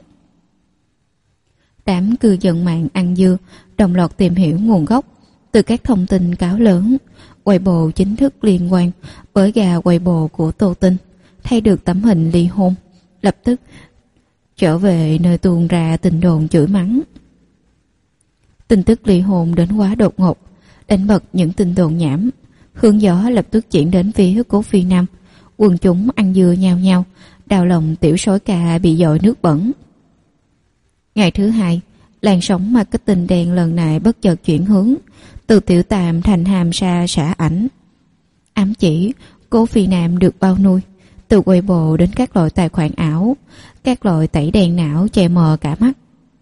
Đám cư dân mạng ăn dưa đồng loạt tìm hiểu nguồn gốc từ các thông tin cáo lớn. Weibo chính thức liên quan với gà Weibo của Tô Tinh, thay được tấm hình ly hôn, lập tức trở về nơi tuôn ra tin đồn chửi mắng. Tin tức ly hôn đến quá đột ngột, đánh bật những tin đồn nhảm. Hướng gió lập tức chuyển đến phía Cố Phi Nam. Quần chúng ăn dưa nhao nhao, đau lòng tiểu sói cà bị dội nước bẩn. Ngày thứ hai, làn sóng marketing đen lần này bất chợt chuyển hướng từ tiểu tàm thành hàm sa xả ảnh, ám chỉ Cố Phi Nam được bao nuôi, từ Weibo đến các loại tài khoản ảo, các loại tẩy đèn não che mờ cả mắt.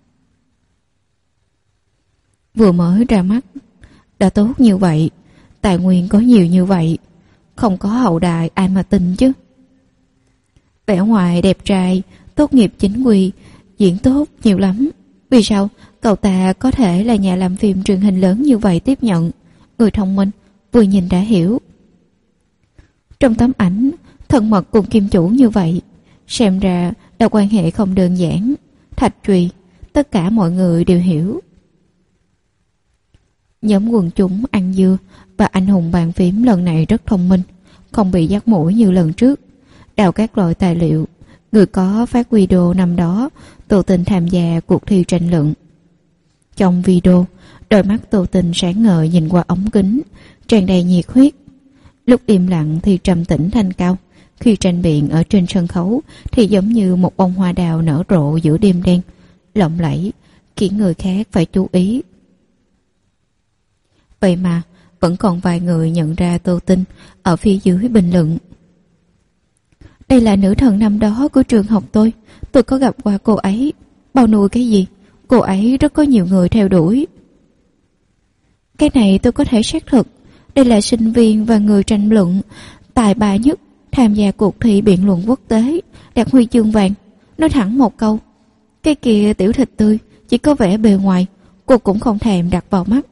Vừa mới ra mắt đã tốt như vậy, tài nguyên có nhiều như vậy, không có hậu đài ai mà tin chứ. Vẻ ngoài đẹp trai, tốt nghiệp chính quy, diễn tốt nhiều lắm. Vì sao cậu ta có thể là nhà làm phim truyền hình lớn như vậy tiếp nhận? Người thông minh vừa nhìn đã hiểu. Trong tấm ảnh thân mật cùng kim chủ như vậy, xem ra là quan hệ không đơn giản. Thạch Trùy, tất cả mọi người đều hiểu. Nhóm quần chúng ăn dưa và anh hùng bàn phím lần này rất thông minh, không bị dắt mũi như lần trước. Đào các loại tài liệu. Người có phát video năm đó Tô Tinh tham gia cuộc thi tranh luận. Trong video, đôi mắt Tô Tinh sáng ngời nhìn qua ống kính, tràn đầy nhiệt huyết. Lúc im lặng thì trầm tĩnh thanh cao, khi tranh biện ở trên sân khấu thì giống như một bông hoa đào nở rộ giữa đêm đen, lộng lẫy, khiến người khác phải chú ý. Vậy mà vẫn còn vài người nhận ra Tô Tinh ở phía dưới bình luận. Đây là nữ thần năm đó của trường học tôi có gặp qua cô ấy. Bao nuôi cái gì? Cô ấy rất có nhiều người theo đuổi. Cái này tôi có thể xác thực. Đây là sinh viên và người tranh luận tài ba nhất tham gia cuộc thi biện luận quốc tế, đạt huy chương vàng. Nói thẳng một câu, cái kia tiểu thịt tươi, chỉ có vẻ bề ngoài, cô cũng không thèm đặt vào mắt.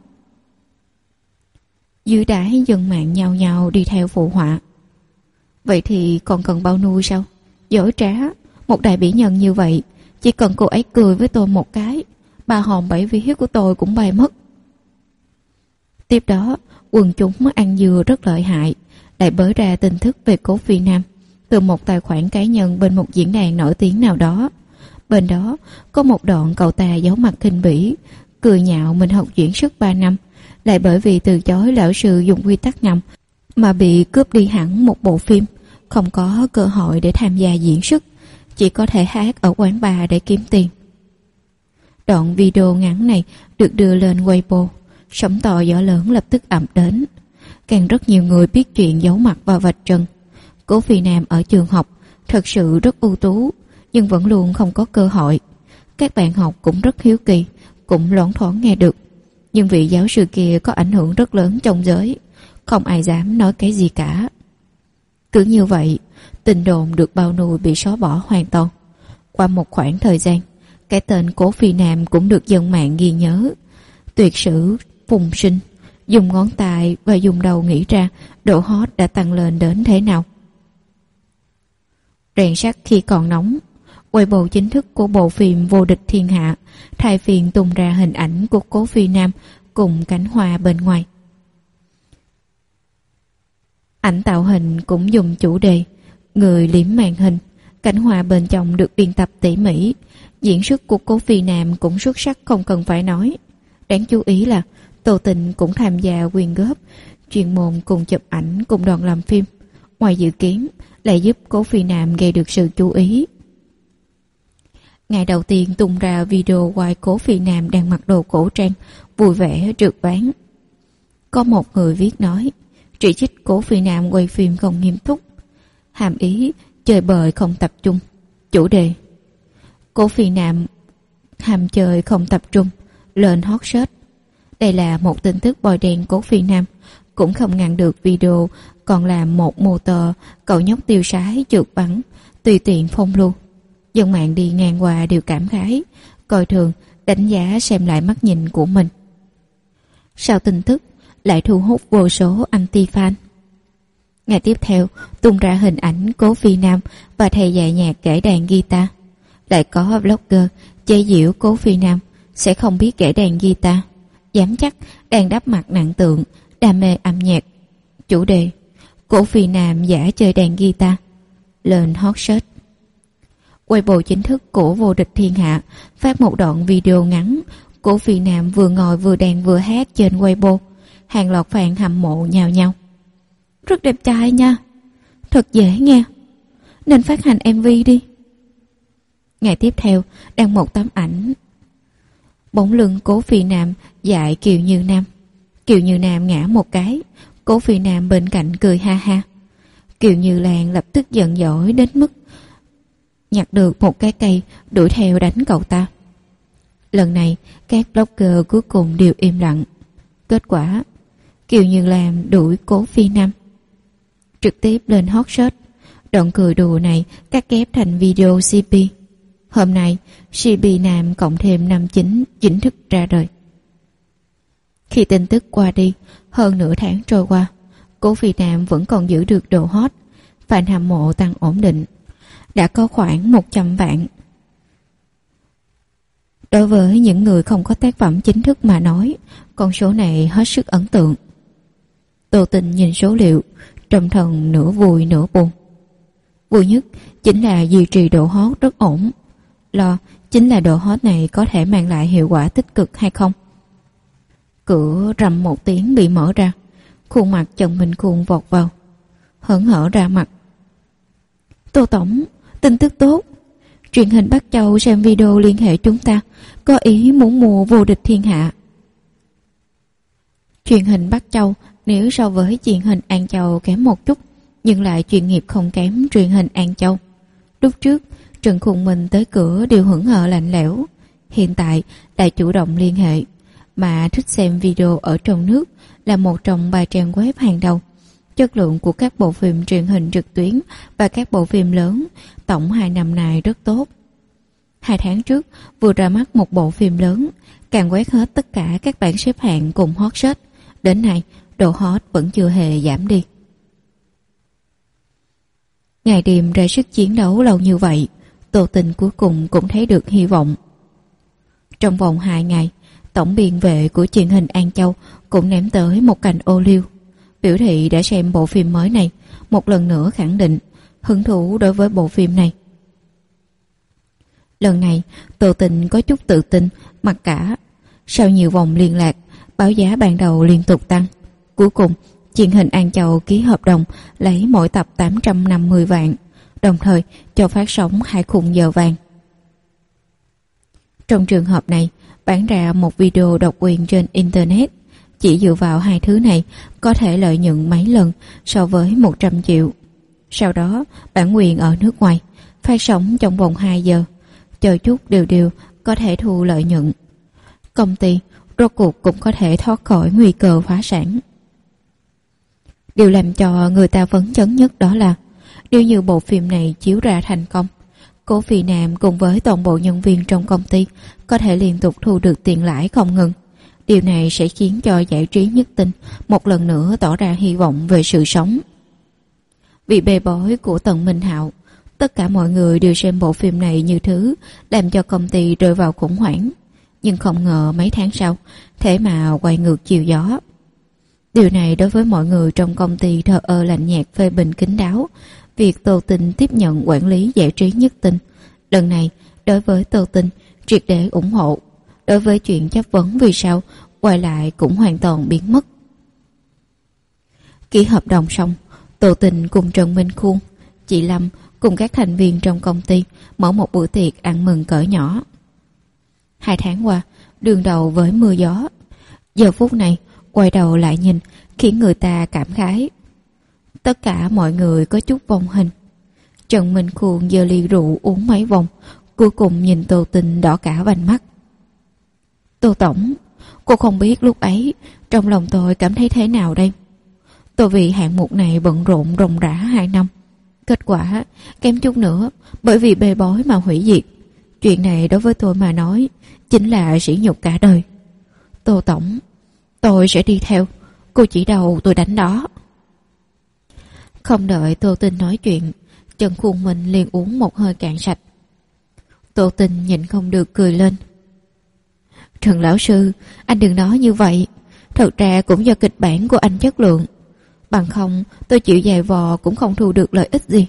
Dưới đáy dân mạng nhao nhao đi theo phụ họa. Vậy thì còn cần bao nuôi sao? Dối trá, một đại mỹ nhân như vậy, chỉ cần cô ấy cười với tôi một cái, 3 hòm 7 vía của tôi cũng bay mất. Tiếp đó, quần chúng ăn dưa rất lợi hại, lại bới ra tin tức về Cố Phi Nam từ một tài khoản cá nhân bên một diễn đàn nổi tiếng nào đó. Bên đó có một đoạn cậu ta giấu mặt khinh bỉ, cười nhạo mình học diễn xuất 3 năm, lại bởi vì từ chối lão sư dùng quy tắc ngầm mà bị cướp đi hẳn một bộ phim, không có cơ hội để tham gia diễn xuất, chỉ có thể hát ở quán bar để kiếm tiền. Đoạn video ngắn này được đưa lên Weibo, sóng to gió lớn lập tức ập đến. Càng rất nhiều người biết chuyện giấu mặt vào vạch trần. Cố Phi Nam ở trường học thật sự rất ưu tú, nhưng vẫn luôn không có cơ hội. Các bạn học cũng rất hiếu kỳ, cũng loáng thoáng nghe được. Nhưng vị giáo sư kia có ảnh hưởng rất lớn trong giới, không ai dám nói cái gì cả. Cứ như vậy, tin đồn được bao nuôi bị xóa bỏ hoàn toàn. Qua một khoảng thời gian, cái tên Cố Phi Nam cũng được dân mạng ghi nhớ. Tuyệt sử Phùng Sinh dùng ngón tay và dùng đầu nghĩ ra độ hot đã tăng lên đến thế nào. Rèn sắt khi còn nóng. Weibo chính thức của bộ phim Vô địch thiên hạ thay phiên tung ra hình ảnh của Cố Phi Nam cùng cánh hoa bên ngoài. Ảnh tạo hình cũng dùng chủ đề người liếm màn hình, cánh hoa bên trong được biên tập tỉ mỉ. Diễn xuất của Cố Phi Nam cũng xuất sắc không cần phải nói. Đáng chú ý là Tô Tinh cũng tham gia quyên góp chuyên môn cùng chụp ảnh cùng đoàn làm phim. Ngoài dự kiến lại giúp Cố Phi Nam gây được sự chú ý. Ngày đầu tiên tung ra video quay Cố Phi Nam đang mặc đồ cổ trang vui vẻ trượt ván. Có một người viết nói chỉ trích Cố Phi Nam quay phim không nghiêm túc, hàm ý chơi bời không tập trung. Chủ đề Cố Phi Nam ham chơi không tập trung lên hot search. Đây là một tin tức bòi đen Cố Phi Nam, cũng không ngăn được video còn làm một motor cậu nhóc tiêu sái trượt bắn tùy tiện phong lưu. Dân mạng đi ngang qua đều cảm khái, coi thường, đánh giá xem lại mắt nhìn của mình. Sau tin tức lại thu hút vô số anti-fan. Ngày tiếp theo tung ra hình ảnh Cố Phi Nam và thầy dạy nhạc gảy đàn guitar. Lại có blogger chế giễu Cố Phi Nam sẽ không biết gảy đàn guitar, dám chắc đang đắp mặt nặng tượng, đam mê âm nhạc. Chủ đề: Cố Phi Nam giả chơi đàn guitar, lên hot search. Weibo chính thức của Vô Địch Thiên Hạ phát một đoạn video ngắn Cố Phi Nam vừa ngồi vừa đàn vừa hát trên Weibo. Hàng loạt fan hâm mộ nhào nhào: rất đẹp trai nha, thật dễ nghe, nên phát hành MV đi. Ngày tiếp theo đăng một tấm ảnh bóng lưng Cố Phi Nam dạy Kiều Như Nam. Kiều Như Nam ngã một cái, Cố Phi Nam bên cạnh cười ha ha. Kiều Như Lan lập tức giận dỗi đến mức nhặt được một cái cây đuổi theo đánh cậu ta. Lần này các blogger cuối cùng đều im lặng. Kết quả Kiều Như Lan đuổi Cố Phi Nam trực tiếp lên hot search. Đoạn cười đùa này cắt ghép thành video CP. Hôm nay CP Nam cộng thêm 59 chính thức ra đời. Khi tin tức qua đi, hơn nửa tháng trôi qua, Cố Phi Nam vẫn còn giữ được độ hot. Fan hâm mộ tăng ổn định, đã có khoảng 100 vạn. Đối với những người không có tác phẩm chính thức mà nói, con số này hết sức ấn tượng. Tô Tình nhìn số liệu, trong thần nửa vui nửa buồn. Vui nhất chính là duy trì độ hot rất ổn. Lo chính là độ hot này có thể mang lại hiệu quả tích cực hay không. Cửa rầm một tiếng bị mở ra, khuôn mặt Trần Minh Khuôn vọt vào, hớn hở ra mặt: Tô Tổng, tin tức tốt. Truyền hình Bắc Châu xem video liên hệ chúng ta, có ý muốn mua Vô Địch Thiên Hạ. Truyền hình Bắc Châu nếu so với truyền hình An Châu kém một chút, nhưng lại chuyên nghiệp không kém truyền hình An Châu. Lúc trước Trần Khùng Minh tới cửa đều hững hờ lạnh lẽo, hiện tại lại chủ động liên hệ. Mà thích xem video ở trong nước là một trong 3 trang web hàng đầu. Chất lượng của các bộ phim truyền hình trực tuyến và các bộ phim lớn tổng 2 năm nay rất tốt. 2 tháng trước vừa ra mắt một bộ phim lớn, càng quét hết tất cả các bảng xếp hạng cùng hot search. Đến nay độ hot vẫn chưa hề giảm đi. Ngày đêm ra sức chiến đấu lâu như vậy, Tô Tình cuối cùng cũng thấy được hy vọng. Trong vòng 2 ngày, tổng biên vệ của truyền hình An Châu cũng ném tới một cành ô liu, biểu thị đã xem bộ phim mới này, một lần nữa khẳng định hứng thú đối với bộ phim này. Lần này Tô Tình có chút tự tin, mặc cả sau nhiều vòng liên lạc, báo giá ban đầu liên tục tăng. Cuối cùng truyền hình An Châu ký hợp đồng lấy mỗi tập 850 vạn, đồng thời cho phát sóng 2 khung giờ vàng. Trong trường hợp này, bán ra một video độc quyền trên Internet, chỉ dựa vào 2 thứ này có thể lợi nhuận mấy lần so với 100 triệu. Sau đó bản quyền ở nước ngoài, phát sóng trong vòng 2 giờ, chờ chút đều có thể thu lợi nhuận. Công ty rốt cuộc cũng có thể thoát khỏi nguy cơ phá sản. Điều làm cho người ta phấn chấn nhất đó là nếu như bộ phim này chiếu ra thành công, Cố Phi Nam cùng với toàn bộ nhân viên trong công ty có thể liên tục thu được tiền lãi không ngừng. Điều này sẽ khiến cho giải trí nhất tinh một lần nữa tỏ ra hy vọng về sự sống. Vì bê bối của Tần Minh Hạo, tất cả mọi người đều xem bộ phim này như thứ làm cho công ty rơi vào khủng hoảng. Nhưng không ngờ mấy tháng sau, thế mà quay ngược chiều gió. Điều này đối với mọi người trong công ty thờ ơ lạnh nhạt phê bình kín đáo việc Tô Tình tiếp nhận quản lý giải trí nhất tinh. Lần này đối với Tô Tình triệt để ủng hộ, đối với chuyện chất vấn vì sao quay lại cũng hoàn toàn biến mất. Ký hợp đồng xong, Tô Tình cùng Trần Minh Khuôn, chị Lâm cùng các thành viên trong công ty mở một bữa tiệc ăn mừng cỡ nhỏ. 2 tháng qua đương đầu với mưa gió, giờ phút này quay đầu lại nhìn khiến người ta cảm khái. Tất cả mọi người có chút vong hình. Trần Minh Khuôn giơ ly rượu uống mấy vòng, cuối cùng nhìn Tô Tình đỏ cả vành mắt. Tô Tổng, cô không biết lúc ấy trong lòng tôi cảm thấy thế nào đây. Tôi vì hạng mục này bận rộn ròng rã 2 năm, kết quả kém chút nữa bởi vì bê bối mà hủy diệt. Chuyện này đối với tôi mà nói chính là sỉ nhục cả đời. Tô Tổng, tôi sẽ đi theo, cô chỉ đầu tôi đánh đó. Không đợi Tô Tinh nói chuyện, Trần Khuôn Minh liền uống một hơi cạn sạch. Tô Tinh nhịn không được cười lên. Trần lão sư, anh đừng nói như vậy. Thật ra cũng do kịch bản của anh chất lượng. Bằng không tôi chịu dày vò cũng không thu được lợi ích gì.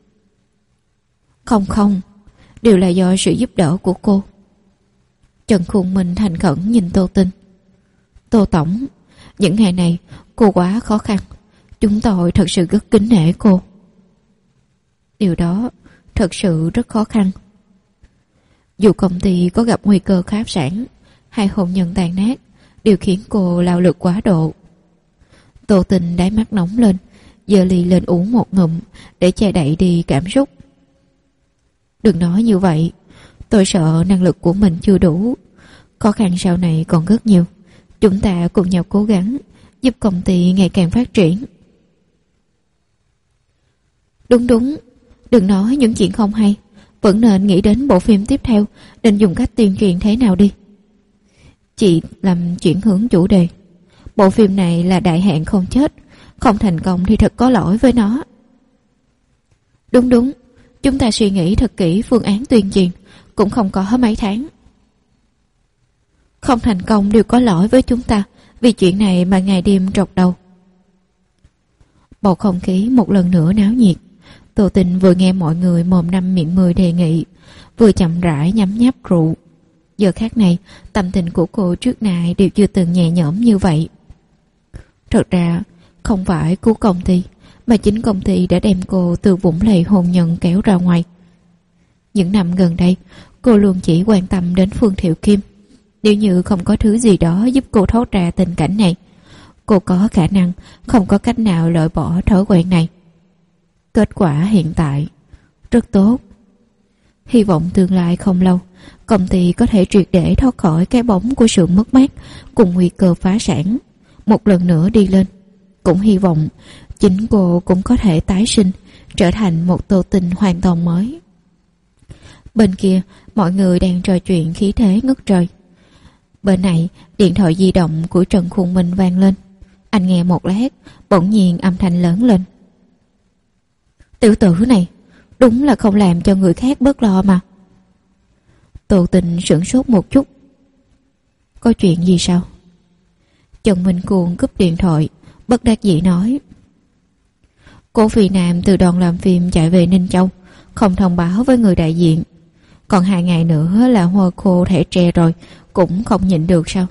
Không, đều là do sự giúp đỡ của cô. Trần Khuôn Minh thành khẩn nhìn Tô Tinh. Tô tổng, những ngày này cô quá khó khăn. Chúng tôi thật sự rất kính nể cô. Điều đó thật sự rất khó khăn. Dù công ty có gặp nguy cơ phá sản hay hôn nhân tàn nát, đều khiến cô lao lực quá độ. Tô Tinh đáy mắt nóng lên, giơ ly lên uống một ngụm để che đậy đi cảm xúc. Đừng nói như vậy, tôi sợ năng lực của mình chưa đủ. Khó khăn sau này còn rất nhiều. Chúng ta cùng nhau cố gắng giúp công ty ngày càng phát triển. Đúng, đừng nói những chuyện không hay. Vẫn nên nghĩ đến bộ phim tiếp theo nên dùng cách tuyên truyền thế nào đi. Chị làm chuyển hướng chủ đề. Bộ phim này là đại hạn không chết, không thành công thì thật có lỗi với nó. Đúng, chúng ta suy nghĩ thật kỹ phương án tuyên truyền, cũng không có mấy tháng. Không thành công đều có lỗi với chúng ta, vì chuyện này mà ngày đêm trọc đầu. Bầu không khí một lần nữa náo nhiệt. Tô Tinh vừa nghe mọi người mồm năm miệng mười đề nghị, vừa chậm rãi nhấm nháp rượu. Giờ khác này, tâm tình của cô trước nay đều chưa từng nhẹ nhõm như vậy. Thật ra, không phải cứu công ty, mà chính công ty đã đem cô từ vũng lầy hôn nhân kéo ra ngoài. Những năm gần đây, cô luôn chỉ quan tâm đến Phương Thiệu Kim. Nếu như không có thứ gì đó giúp cô thoát ra tình cảnh này, cô có khả năng không có cách nào loại bỏ thói quen này. Kết quả hiện tại rất tốt. Hy vọng tương lai không lâu, công ty có thể triệt để thoát khỏi cái bóng của sự mất mát cùng nguy cơ phá sản, một lần nữa đi lên. Cũng hy vọng chính cô cũng có thể tái sinh, trở thành một Tô Tinh hoàn toàn mới. Bên kia, mọi người đang trò chuyện khí thế ngất trời. Bên này, điện thoại di động của Trần Khuôn Minh vang lên. Anh nghe một lát, bỗng nhiên âm thanh lớn lên. Tiểu tử này, đúng là không làm cho người khác bớt lo mà. Tô Tinh sửng sốt một chút. Có chuyện gì sao? Trần Minh Cuồng cúp điện thoại, bất đắc dĩ nói. Cố Phi Nam từ đoàn làm phim chạy về Ninh Châu, không thông báo với người đại diện. Còn 2 ngày nữa là hoa khô thẻ tre rồi, cũng không nhịn được sao?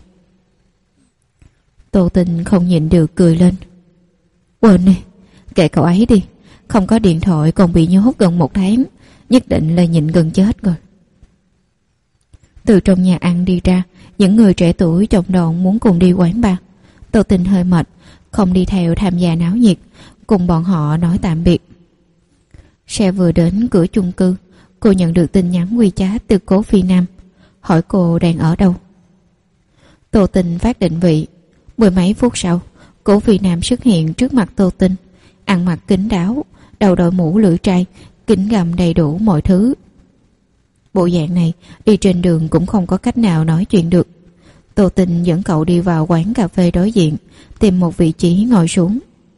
Tô Tinh không nhịn được cười lên. Quên đi, kệ cậu ấy đi. Không có điện thoại còn bị nhốt gần 1 tháng, nhất định là nhịn gần chết rồi. Từ trong nhà ăn đi ra, những người trẻ tuổi trong đoàn muốn cùng đi quán bar. Tô Tinh hơi mệt, không đi theo tham gia náo nhiệt, cùng bọn họ nói tạm biệt. Xe vừa đến cửa chung cư, cô nhận được tin nhắn WeChat từ Cố Phi Nam, hỏi cô đang ở đâu. Tô Tinh phát định vị. 10 mấy phút sau, Cố Phi Nam xuất hiện trước mặt Tô Tinh, ăn mặc kín đáo, đầu đội mũ lưỡi trai, kính gầm đầy đủ mọi thứ. Bộ dạng này đi trên đường cũng không có cách nào nói chuyện được. Tô Tinh dẫn cậu đi vào quán cà phê đối diện, tìm một vị trí ngồi xuống.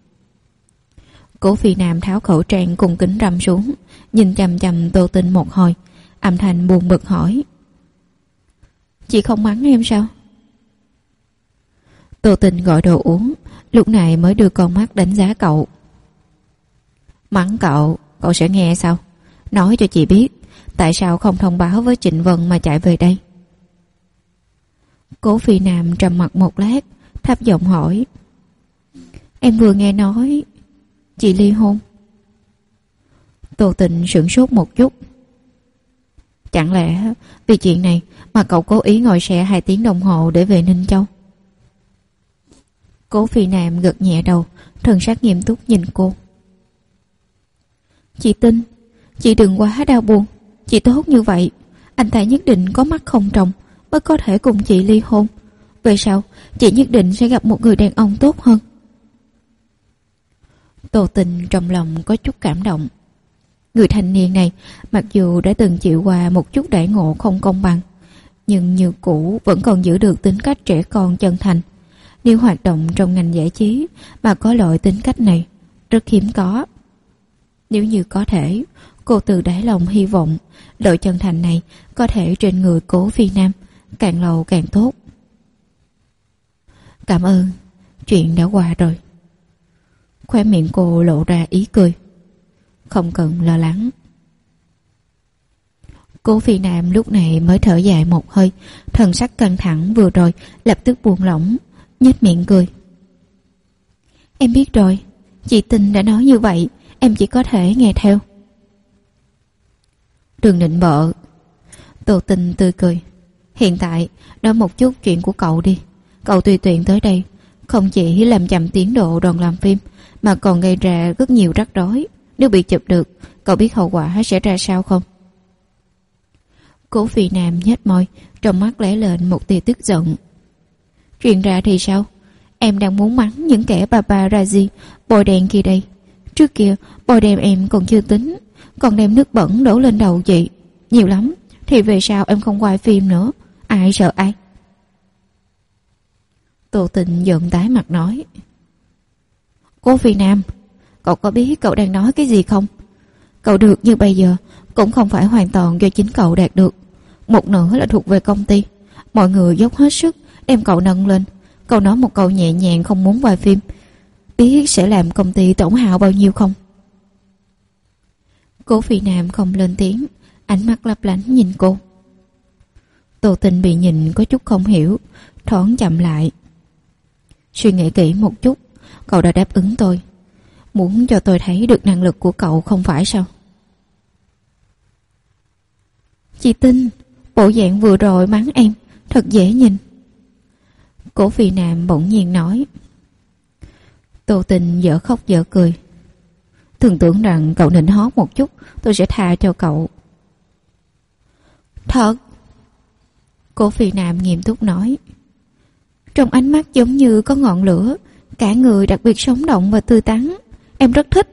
Cố Phi Nam tháo khẩu trang cùng kính râm xuống, nhìn chằm chằm Tô Tinh một hồi, âm thanh buồn bực hỏi. Chị không mắng em sao? Tô Tinh gọi đồ uống, lúc này mới đưa con mắt đánh giá cậu. Mắng cậu, cậu sẽ nghe sao? Nói cho chị biết, tại sao không thông báo với Trịnh Vân mà chạy về đây? Cố Phi Nam trầm mặc một lát, thấp giọng hỏi. Em vừa nghe nói chị ly hôn. Tô Tinh sửng sốt một chút. Chẳng lẽ vì chuyện này mà cậu cố ý ngồi xe 2 tiếng đồng hồ để về Ninh Châu? Cố Phi Nam gật nhẹ đầu, thần sắc nghiêm túc nhìn cô. Chị tin, chị đừng quá đau buồn. Chị tốt như vậy, anh ta nhất định có mắt không trồng mới có thể cùng chị ly hôn. Về sau chị nhất định sẽ gặp một người đàn ông tốt hơn. Tô Tinh trong lòng có chút cảm động. Người thanh niên này mặc dù đã từng chịu qua một chút đãi ngộ không công bằng, nhưng như cũ vẫn còn giữ được tính cách trẻ con chân thành. Nếu hoạt động trong ngành giải trí mà có loại tính cách này rất hiếm có. Nếu như có thể, cô từ đáy lòng hy vọng độ chân thành này có thể trên người Cố Phi Nam, càng lâu càng tốt. Cảm ơn, chuyện đã qua rồi. Khóe miệng cô lộ ra ý cười. Không cần lo lắng. Cố Phi Nam lúc này mới thở dài một hơi, thần sắc căng thẳng vừa rồi lập tức buông lỏng, nhếch miệng cười. Em biết rồi, chị Tình đã nói như vậy, em chỉ có thể nghe theo. Đừng định bợ. Tô Tình tươi cười. Hiện tại nói một chút chuyện của cậu đi. Cậu tùy tiện tới đây không chỉ làm chậm tiến độ đoàn làm phim mà còn gây ra rất nhiều rắc rối. Nếu bị chụp được, cậu biết hậu quả sẽ ra sao không? Cố Phi Nam nhếch môi, trong mắt lóe lên một tia tức giận. Chuyện ra thì sao? Em đang muốn mắng những kẻ paparazzi bôi đen kia đây. Trước kia bôi đen em còn chưa tính, còn đem nước bẩn đổ lên đầu chị nhiều lắm, thì về sau em không quay phim nữa. Ai sợ ai? Tô Tình giận tái mặt nói. Cố Phi Nam, cậu có biết cậu đang nói cái gì không? Cậu được như bây giờ cũng không phải hoàn toàn do chính cậu đạt được, một nửa là thuộc về công ty. Mọi người dốc hết sức đem cậu nâng lên. Cậu nói một câu nhẹ nhàng không muốn quay phim, biết sẽ làm công ty tổn hao bao nhiêu không? Cố Phi Nam không lên tiếng, ánh mắt lấp lánh nhìn cô. Tô Tình bị nhìn có chút không hiểu, thoáng chậm lại. Suy nghĩ kỹ một chút, cậu đã đáp ứng tôi, muốn cho tôi thấy được năng lực của cậu không phải sao? Chị Tinh, bộ dạng vừa rồi mắng em thật dễ nhìn. Cố Phi Nam bỗng nhiên nói. Tô Tình dở khóc dở cười. Thường tưởng rằng cậu nịnh hót một chút tôi sẽ tha cho cậu. Thật? Cố Phi Nam nghiêm túc nói. Trong ánh mắt giống như có ngọn lửa, cả người đặc biệt sống động và tươi tắn. Em rất thích.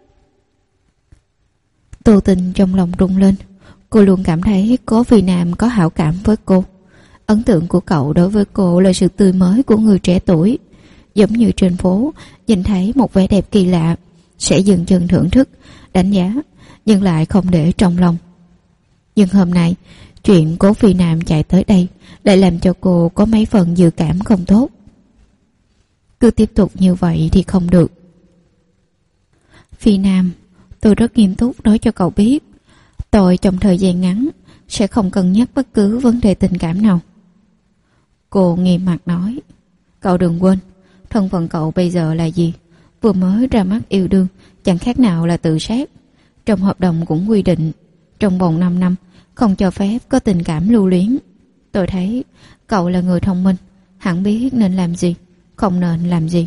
Tô Tình trong lòng rung lên. Cô luôn cảm thấy Cố Phi Nam có hảo cảm với cô. Ấn tượng của cậu đối với cô là sự tươi mới của người trẻ tuổi. Giống như trên phố nhìn thấy một vẻ đẹp kỳ lạ, sẽ dừng chân thưởng thức, đánh giá, nhưng lại không để trong lòng. Nhưng hôm nay chuyện Cố Phi Nam chạy tới đây lại làm cho cô có mấy phần dự cảm không tốt. Cứ tiếp tục như vậy thì không được. Phi Nam, tôi rất nghiêm túc nói cho cậu biết, tôi trong thời gian ngắn sẽ không cân nhắc bất cứ vấn đề tình cảm nào. Cô nghiêm mặt nói. Cậu đừng quên, thân phận cậu bây giờ là gì? Vừa mới ra mắt yêu đương, chẳng khác nào là tự sát. Trong hợp đồng cũng quy định, trong vòng 5 năm không cho phép có tình cảm lưu luyến. Tôi thấy cậu là người thông minh, hẳn biết nên làm gì, không nên làm gì.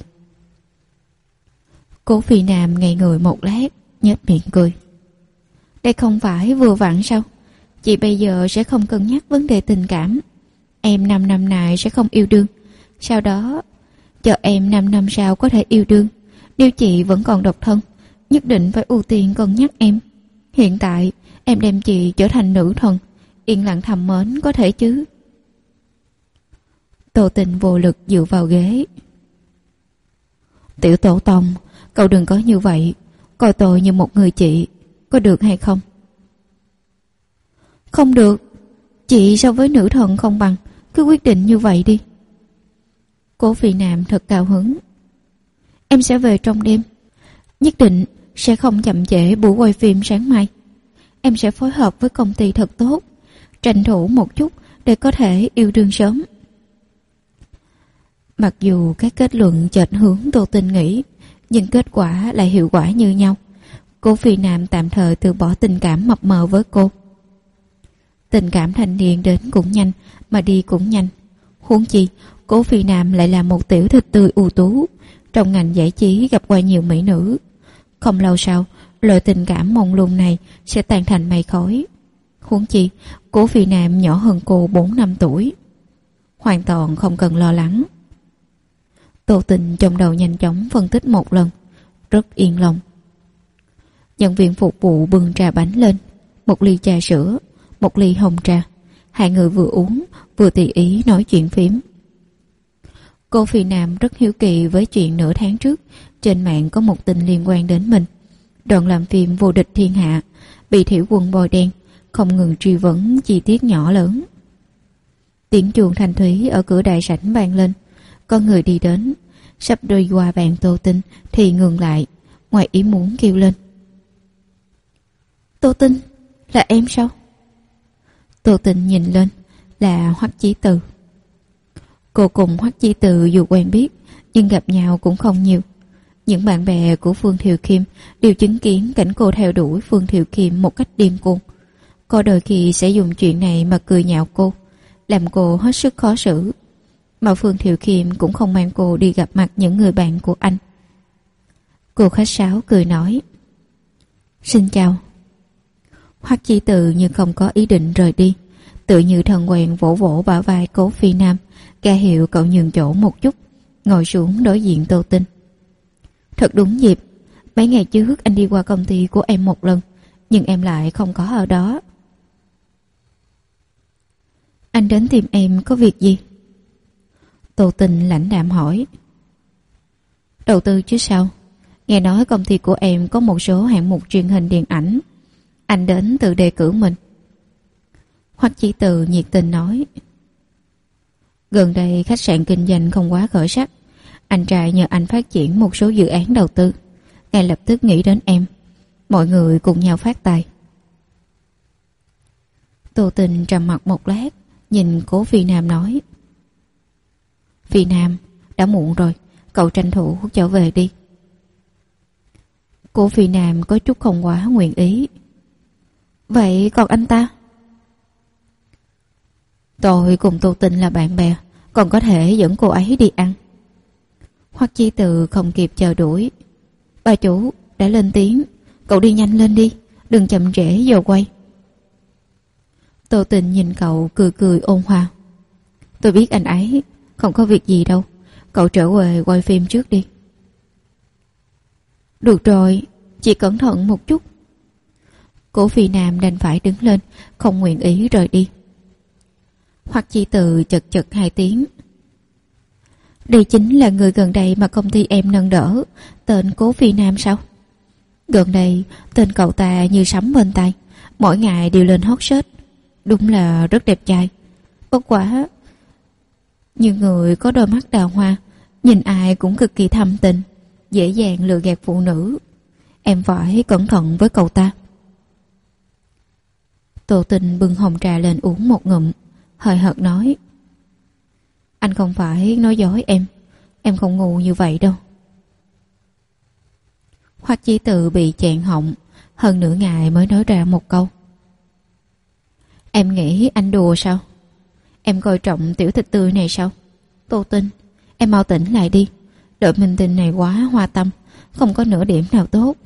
Cố Phi Nam ngây người một lát, nhếch miệng cười. Đây không phải vừa vặn sao? Chị bây giờ sẽ không cân nhắc vấn đề tình cảm. Em 5 năm này sẽ không yêu đương. Sau đó chờ em 5 năm sau có thể yêu đương. Nếu chị vẫn còn độc thân, nhất định phải ưu tiên cân nhắc em. Hiện tại em đem chị trở thành nữ thần, yên lặng thầm mến có thể chứ? Tô Tình vô lực dựa vào ghế. Tiểu tổ tông, cậu đừng có như vậy, coi tôi như một người chị, có được hay không? Không được, chị so với nữ thần không bằng, cứ quyết định như vậy đi. Cố Phi Nam thật cao hứng. Em sẽ về trong đêm, nhất định sẽ không chậm trễ buổi quay phim sáng mai. Em sẽ phối hợp với công ty thật tốt, tranh thủ một chút để có thể yêu đương sớm. Mặc dù các kết luận chệch hướng Tô Tình nghĩ, nhưng kết quả lại hiệu quả như nhau. Cố Phi Nam tạm thời từ bỏ tình cảm mập mờ với cô. Tình cảm thanh niên đến cũng nhanh, mà đi cũng nhanh. Huống chi Cố Phi Nam lại là một tiểu thịt tươi ưu tú, trong ngành giải trí gặp qua nhiều mỹ nữ. Không lâu sau, loại tình cảm mông lung này sẽ tan thành mây khói. Huống chi Cố Phi Nam nhỏ hơn cô 4 năm tuổi, hoàn toàn không cần lo lắng. Tô Tình trong đầu nhanh chóng phân tích một lần, rất yên lòng. Nhân viên phục vụ bưng trà bánh lên, một ly trà sữa, một ly hồng trà. Hai người vừa uống vừa tùy ý nói chuyện phím. Cô Phi Nam rất hiếu kỳ với chuyện nửa tháng trước trên mạng có một tin liên quan đến mình. Đoàn làm phim Vô địch thiên hạ bị Thiểu Quân bôi đen, không ngừng truy vấn chi tiết nhỏ lớn. Tiếng chuông thanh thúy ở cửa đại sảnh vang lên. Có người đi đến, sắp đi qua bàn Tô Tinh thì ngừng lại, ngoài ý muốn kêu lên: Tô Tinh, là em sao? Tô Tinh nhìn lên, là Hoắc Chí Từ. Cô cùng Hoắc Chí Từ dù quen biết nhưng gặp nhau cũng không nhiều. Những bạn bè của Phương Thiều Kim đều chứng kiến cảnh cô theo đuổi Phương Thiều Kim một cách điên cuồng. Có đôi khi sẽ dùng chuyện này mà cười nhạo cô, làm cô hết sức khó xử. Mà Phương Thiều Kim cũng không mang cô đi gặp mặt những người bạn của anh. Cô khách sáo cười nói: Xin chào. Hoắc Chí Từ như không có ý định rời đi, tự như thân quen vỗ vỗ bả vai Cố Phi Nam, ra hiệu cậu nhường chỗ một chút, ngồi xuống đối diện Tô Tinh. Thật đúng dịp, mấy ngày trước anh đi qua công ty của em một lần, nhưng em lại không có ở đó. Anh đến tìm em có việc gì? Tô Tinh lãnh đạm hỏi. Đầu tư chứ sao? Nghe nói công ty của em có một số hạng mục truyền hình điện ảnh, anh đến tự đề cử mình. Hoắc Chí Từ nhiệt tình nói. Gần đây khách sạn kinh doanh không quá khởi sắc, anh trai nhờ anh phát triển một số dự án đầu tư, ngay lập tức nghĩ đến em. Mọi người cùng nhau phát tài. Tô Tinh trầm mặc một lát, nhìn Cố Phi Nam nói. Phi Nam, đã muộn rồi, cậu tranh thủ trở về đi. Cố Phi Nam có chút không quá nguyện ý. Vậy còn anh ta? Tôi cùng Tô Tinh là bạn bè, còn có thể dẫn cô ấy đi ăn. Hoắc Chí Từ không kịp chờ đuổi. Bà chủ đã lên tiếng, cậu đi nhanh lên đi, đừng chậm trễ giờ quay. Tô Tinh nhìn cậu cười cười ôn hòa. Tôi biết anh ấy không có việc gì đâu, cậu trở về quay phim trước đi. Được rồi, chỉ cẩn thận một chút. Cố Phi Nam đành phải đứng lên, không nguyện ý rời đi. Hoắc Chí Từ chật chật hai tiếng. Đây chính là người gần đây mà công ty em nâng đỡ, tên Cố Phi Nam sao? Gần đây tên cậu ta như sấm bên tai, mỗi ngày đều lên hot search. Đúng là rất đẹp trai. Bất quá như người có đôi mắt đào hoa, nhìn ai cũng cực kỳ thâm tình, dễ dàng lừa gạt phụ nữ. Em phải cẩn thận với cậu ta. Tô Tinh bưng hồng trà lên uống một ngụm, hời hợt nói. Anh không phải nói dối em không ngu như vậy đâu. Hoắc Chí Từ bị chẹn họng, hơn nửa ngày mới nói ra một câu. Em nghĩ anh đùa sao? Em coi trọng tiểu thịt tươi này sao? Tô Tinh, em mau tỉnh lại đi. Đội minh tinh này quá hoa tâm, không có nửa điểm nào tốt.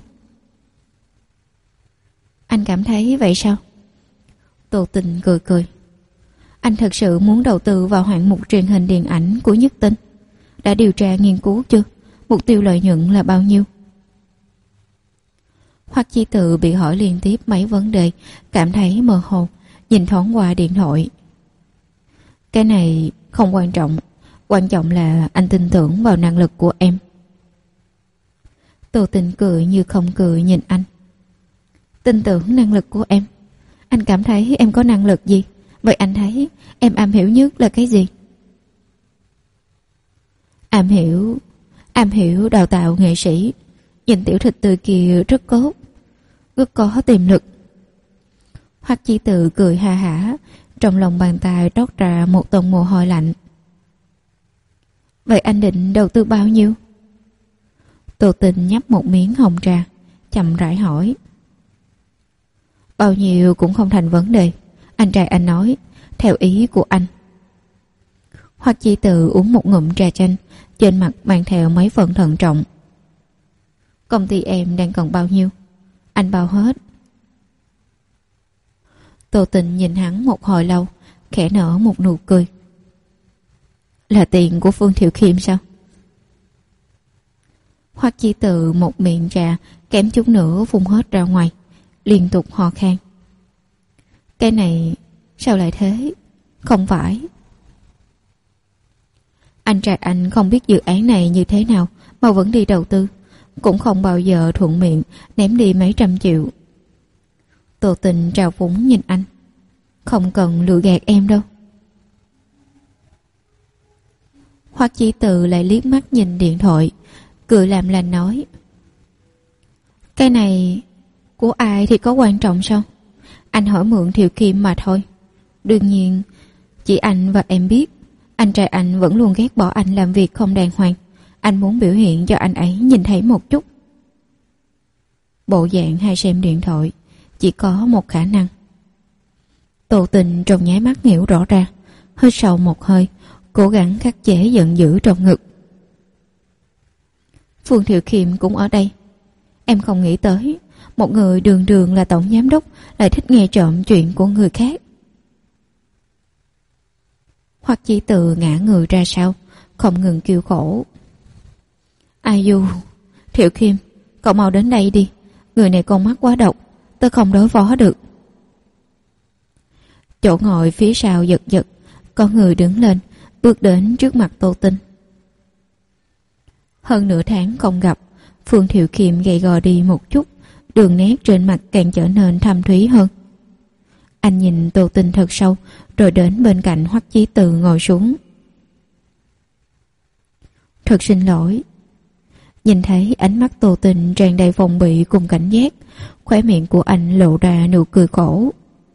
Anh cảm thấy vậy sao? Tô Tinh cười cười. Anh thật sự muốn đầu tư vào hạng mục truyền hình điện ảnh của Nhất Tinh? Đã điều tra nghiên cứu chưa? Mục tiêu lợi nhuận là bao nhiêu? Hoắc Chí Từ bị hỏi liên tiếp mấy vấn đề, cảm thấy mơ hồ, nhìn thoáng qua điện thoại. Cái này không quan trọng, quan trọng là anh tin tưởng vào năng lực của em. Tô Tinh cười như không cười nhìn anh. Tin tưởng năng lực của em? Anh cảm thấy em có năng lực gì? Vậy anh thấy em am hiểu nhất là cái gì? Am hiểu đào tạo nghệ sĩ. Nhìn tiểu thịt tươi kia rất tốt, rất có tiềm lực. Hoắc Chí Từ cười ha hả, trong lòng bàn tay toát ra một tầng mồ hôi lạnh. Vậy anh định đầu tư bao nhiêu? Tô Tinh nhấp một miếng hồng trà, chậm rãi hỏi. Bao nhiêu cũng không thành vấn đề, anh trai anh nói, theo ý của anh. Hoắc Chí Từ uống một ngụm trà chanh, trên mặt mang theo mấy phần thận trọng. Công ty em đang cần bao nhiêu? Anh bao hết. Tô Tinh nhìn hắn một hồi lâu, khẽ nở một nụ cười. Là tiền của Phương Thiệu Kim sao? Hoắc Chí Từ một miệng trà kém chút nữa phun hết ra ngoài, liên tục ho khan. Cái này sao lại thế? Không phải. Anh trai anh không biết dự án này như thế nào mà vẫn đi đầu tư, cũng không bao giờ thuận miệng ném đi mấy trăm triệu. Tô Tình trào phúng nhìn anh. Không cần lừa gạt em đâu. Hoắc Chí Từ lại liếc mắt nhìn điện thoại, cười làm lành nói: cái này của ai thì có quan trọng sao? Anh hỏi mượn Thiệu Kim mà thôi. Đương nhiên chỉ anh và em biết, anh trai anh vẫn luôn ghét bỏ anh làm việc không đàng hoàng. Anh muốn biểu hiện cho anh ấy nhìn thấy một chút. Bộ dạng hay xem điện thoại chỉ có một khả năng. Tô Tình trong nháy mắt hiểu rõ ra, hít sâu một hơi, cố gắng khắc chế giận dữ trong ngực. Phương Thiệu Kim cũng ở đây. Em không nghĩ tới một người đường đường là tổng giám đốc lại thích nghe trộm chuyện của người khác. Hoắc Chí Từ ngã người ra sau, không ngừng kêu khổ. Ai du, Thiệu Kim, cậu mau đến đây đi. Người này con mắt quá độc, tôi không đối phó được. Chỗ ngồi phía sau giật giật, có người đứng lên, bước đến trước mặt Tô Tình. Hơn nửa tháng không gặp, Phương Thiệu Kim gầy gò đi một chút, đường nét trên mặt càng trở nên thâm thúy hơn. Anh nhìn Tô Tình thật sâu, rồi đến bên cạnh Hoắc Chí Từ ngồi xuống. Thật xin lỗi. Nhìn thấy ánh mắt Tô Tình tràn đầy phòng bị cùng cảnh giác, khóe miệng của anh lộ ra nụ cười khổ.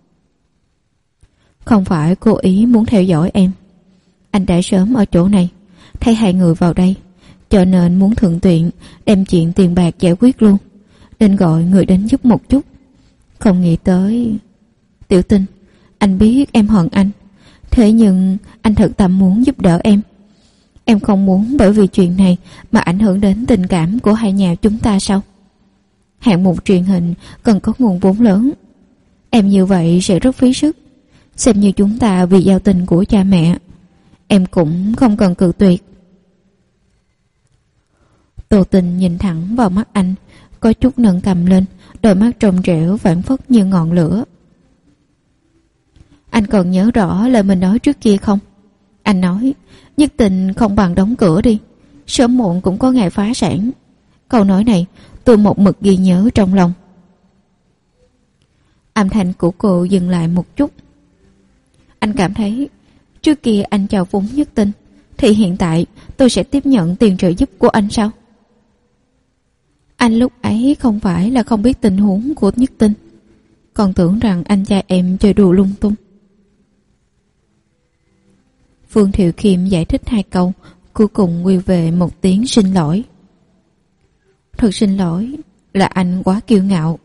Không phải cố ý muốn theo dõi em. Anh đã sớm ở chỗ này, thấy hai người vào đây, cho nên muốn thuận tiện đem chuyện tiền bạc giải quyết luôn, nên gọi người đến giúp một chút. Không nghĩ tới... Tiểu Tình, anh biết em hận anh, thế nhưng anh thật tâm muốn giúp đỡ em. Em không muốn bởi vì chuyện này mà ảnh hưởng đến tình cảm của hai nhà chúng ta sao? Hạng mục truyền hình cần có nguồn vốn lớn, em như vậy sẽ rất phí sức. Xem như chúng ta vì giao tình của cha mẹ, em cũng không cần cự tuyệt. Tô Tình nhìn thẳng vào mắt anh, có chút nâng cầm lên, đôi mắt trong trẻo phảng phất như ngọn lửa. Anh còn nhớ rõ lời mình nói trước kia không? Anh nói nhất tình không bằng đóng cửa đi, sớm muộn cũng có ngày phá sản. Câu nói này tôi một mực ghi nhớ trong lòng. Âm thanh của cô dừng lại một chút. Anh cảm thấy trước kia anh chào phúng Nhất Tình, thì hiện tại tôi sẽ tiếp nhận tiền trợ giúp của anh sao? Anh lúc ấy không phải là không biết tình huống của Nhất Tình, còn tưởng rằng anh trai em chơi đùa lung tung. Phương Thiệu Kim giải thích hai câu, cuối cùng quy về một tiếng xin lỗi. Thật xin lỗi, là anh quá kiêu ngạo.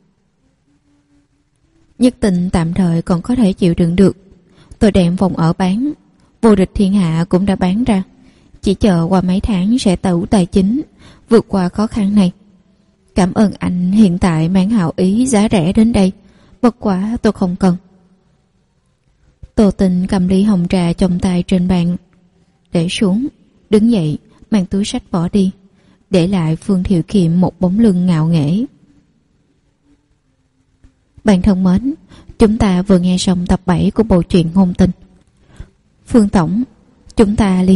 Nhất Tình tạm thời còn có thể chịu đựng được. Tôi đem phòng ở bán, Vô Địch Thiên Hạ cũng đã bán ra, chỉ chờ qua mấy tháng sẽ tẩu tài chính, vượt qua khó khăn này. Cảm ơn anh hiện tại mang hảo ý giá rẻ đến đây, bất quá tôi không cần. Tô Tình cầm ly hồng trà trong tay trên bàn, để xuống, đứng dậy, mang túi sách bỏ đi, để lại Phương Thiệu Kim một bóng lưng ngạo nghễ. Bạn thân mến, chúng ta vừa nghe xong tập 7 của bộ truyện Ngôn Tình. Phương Tổng, chúng ta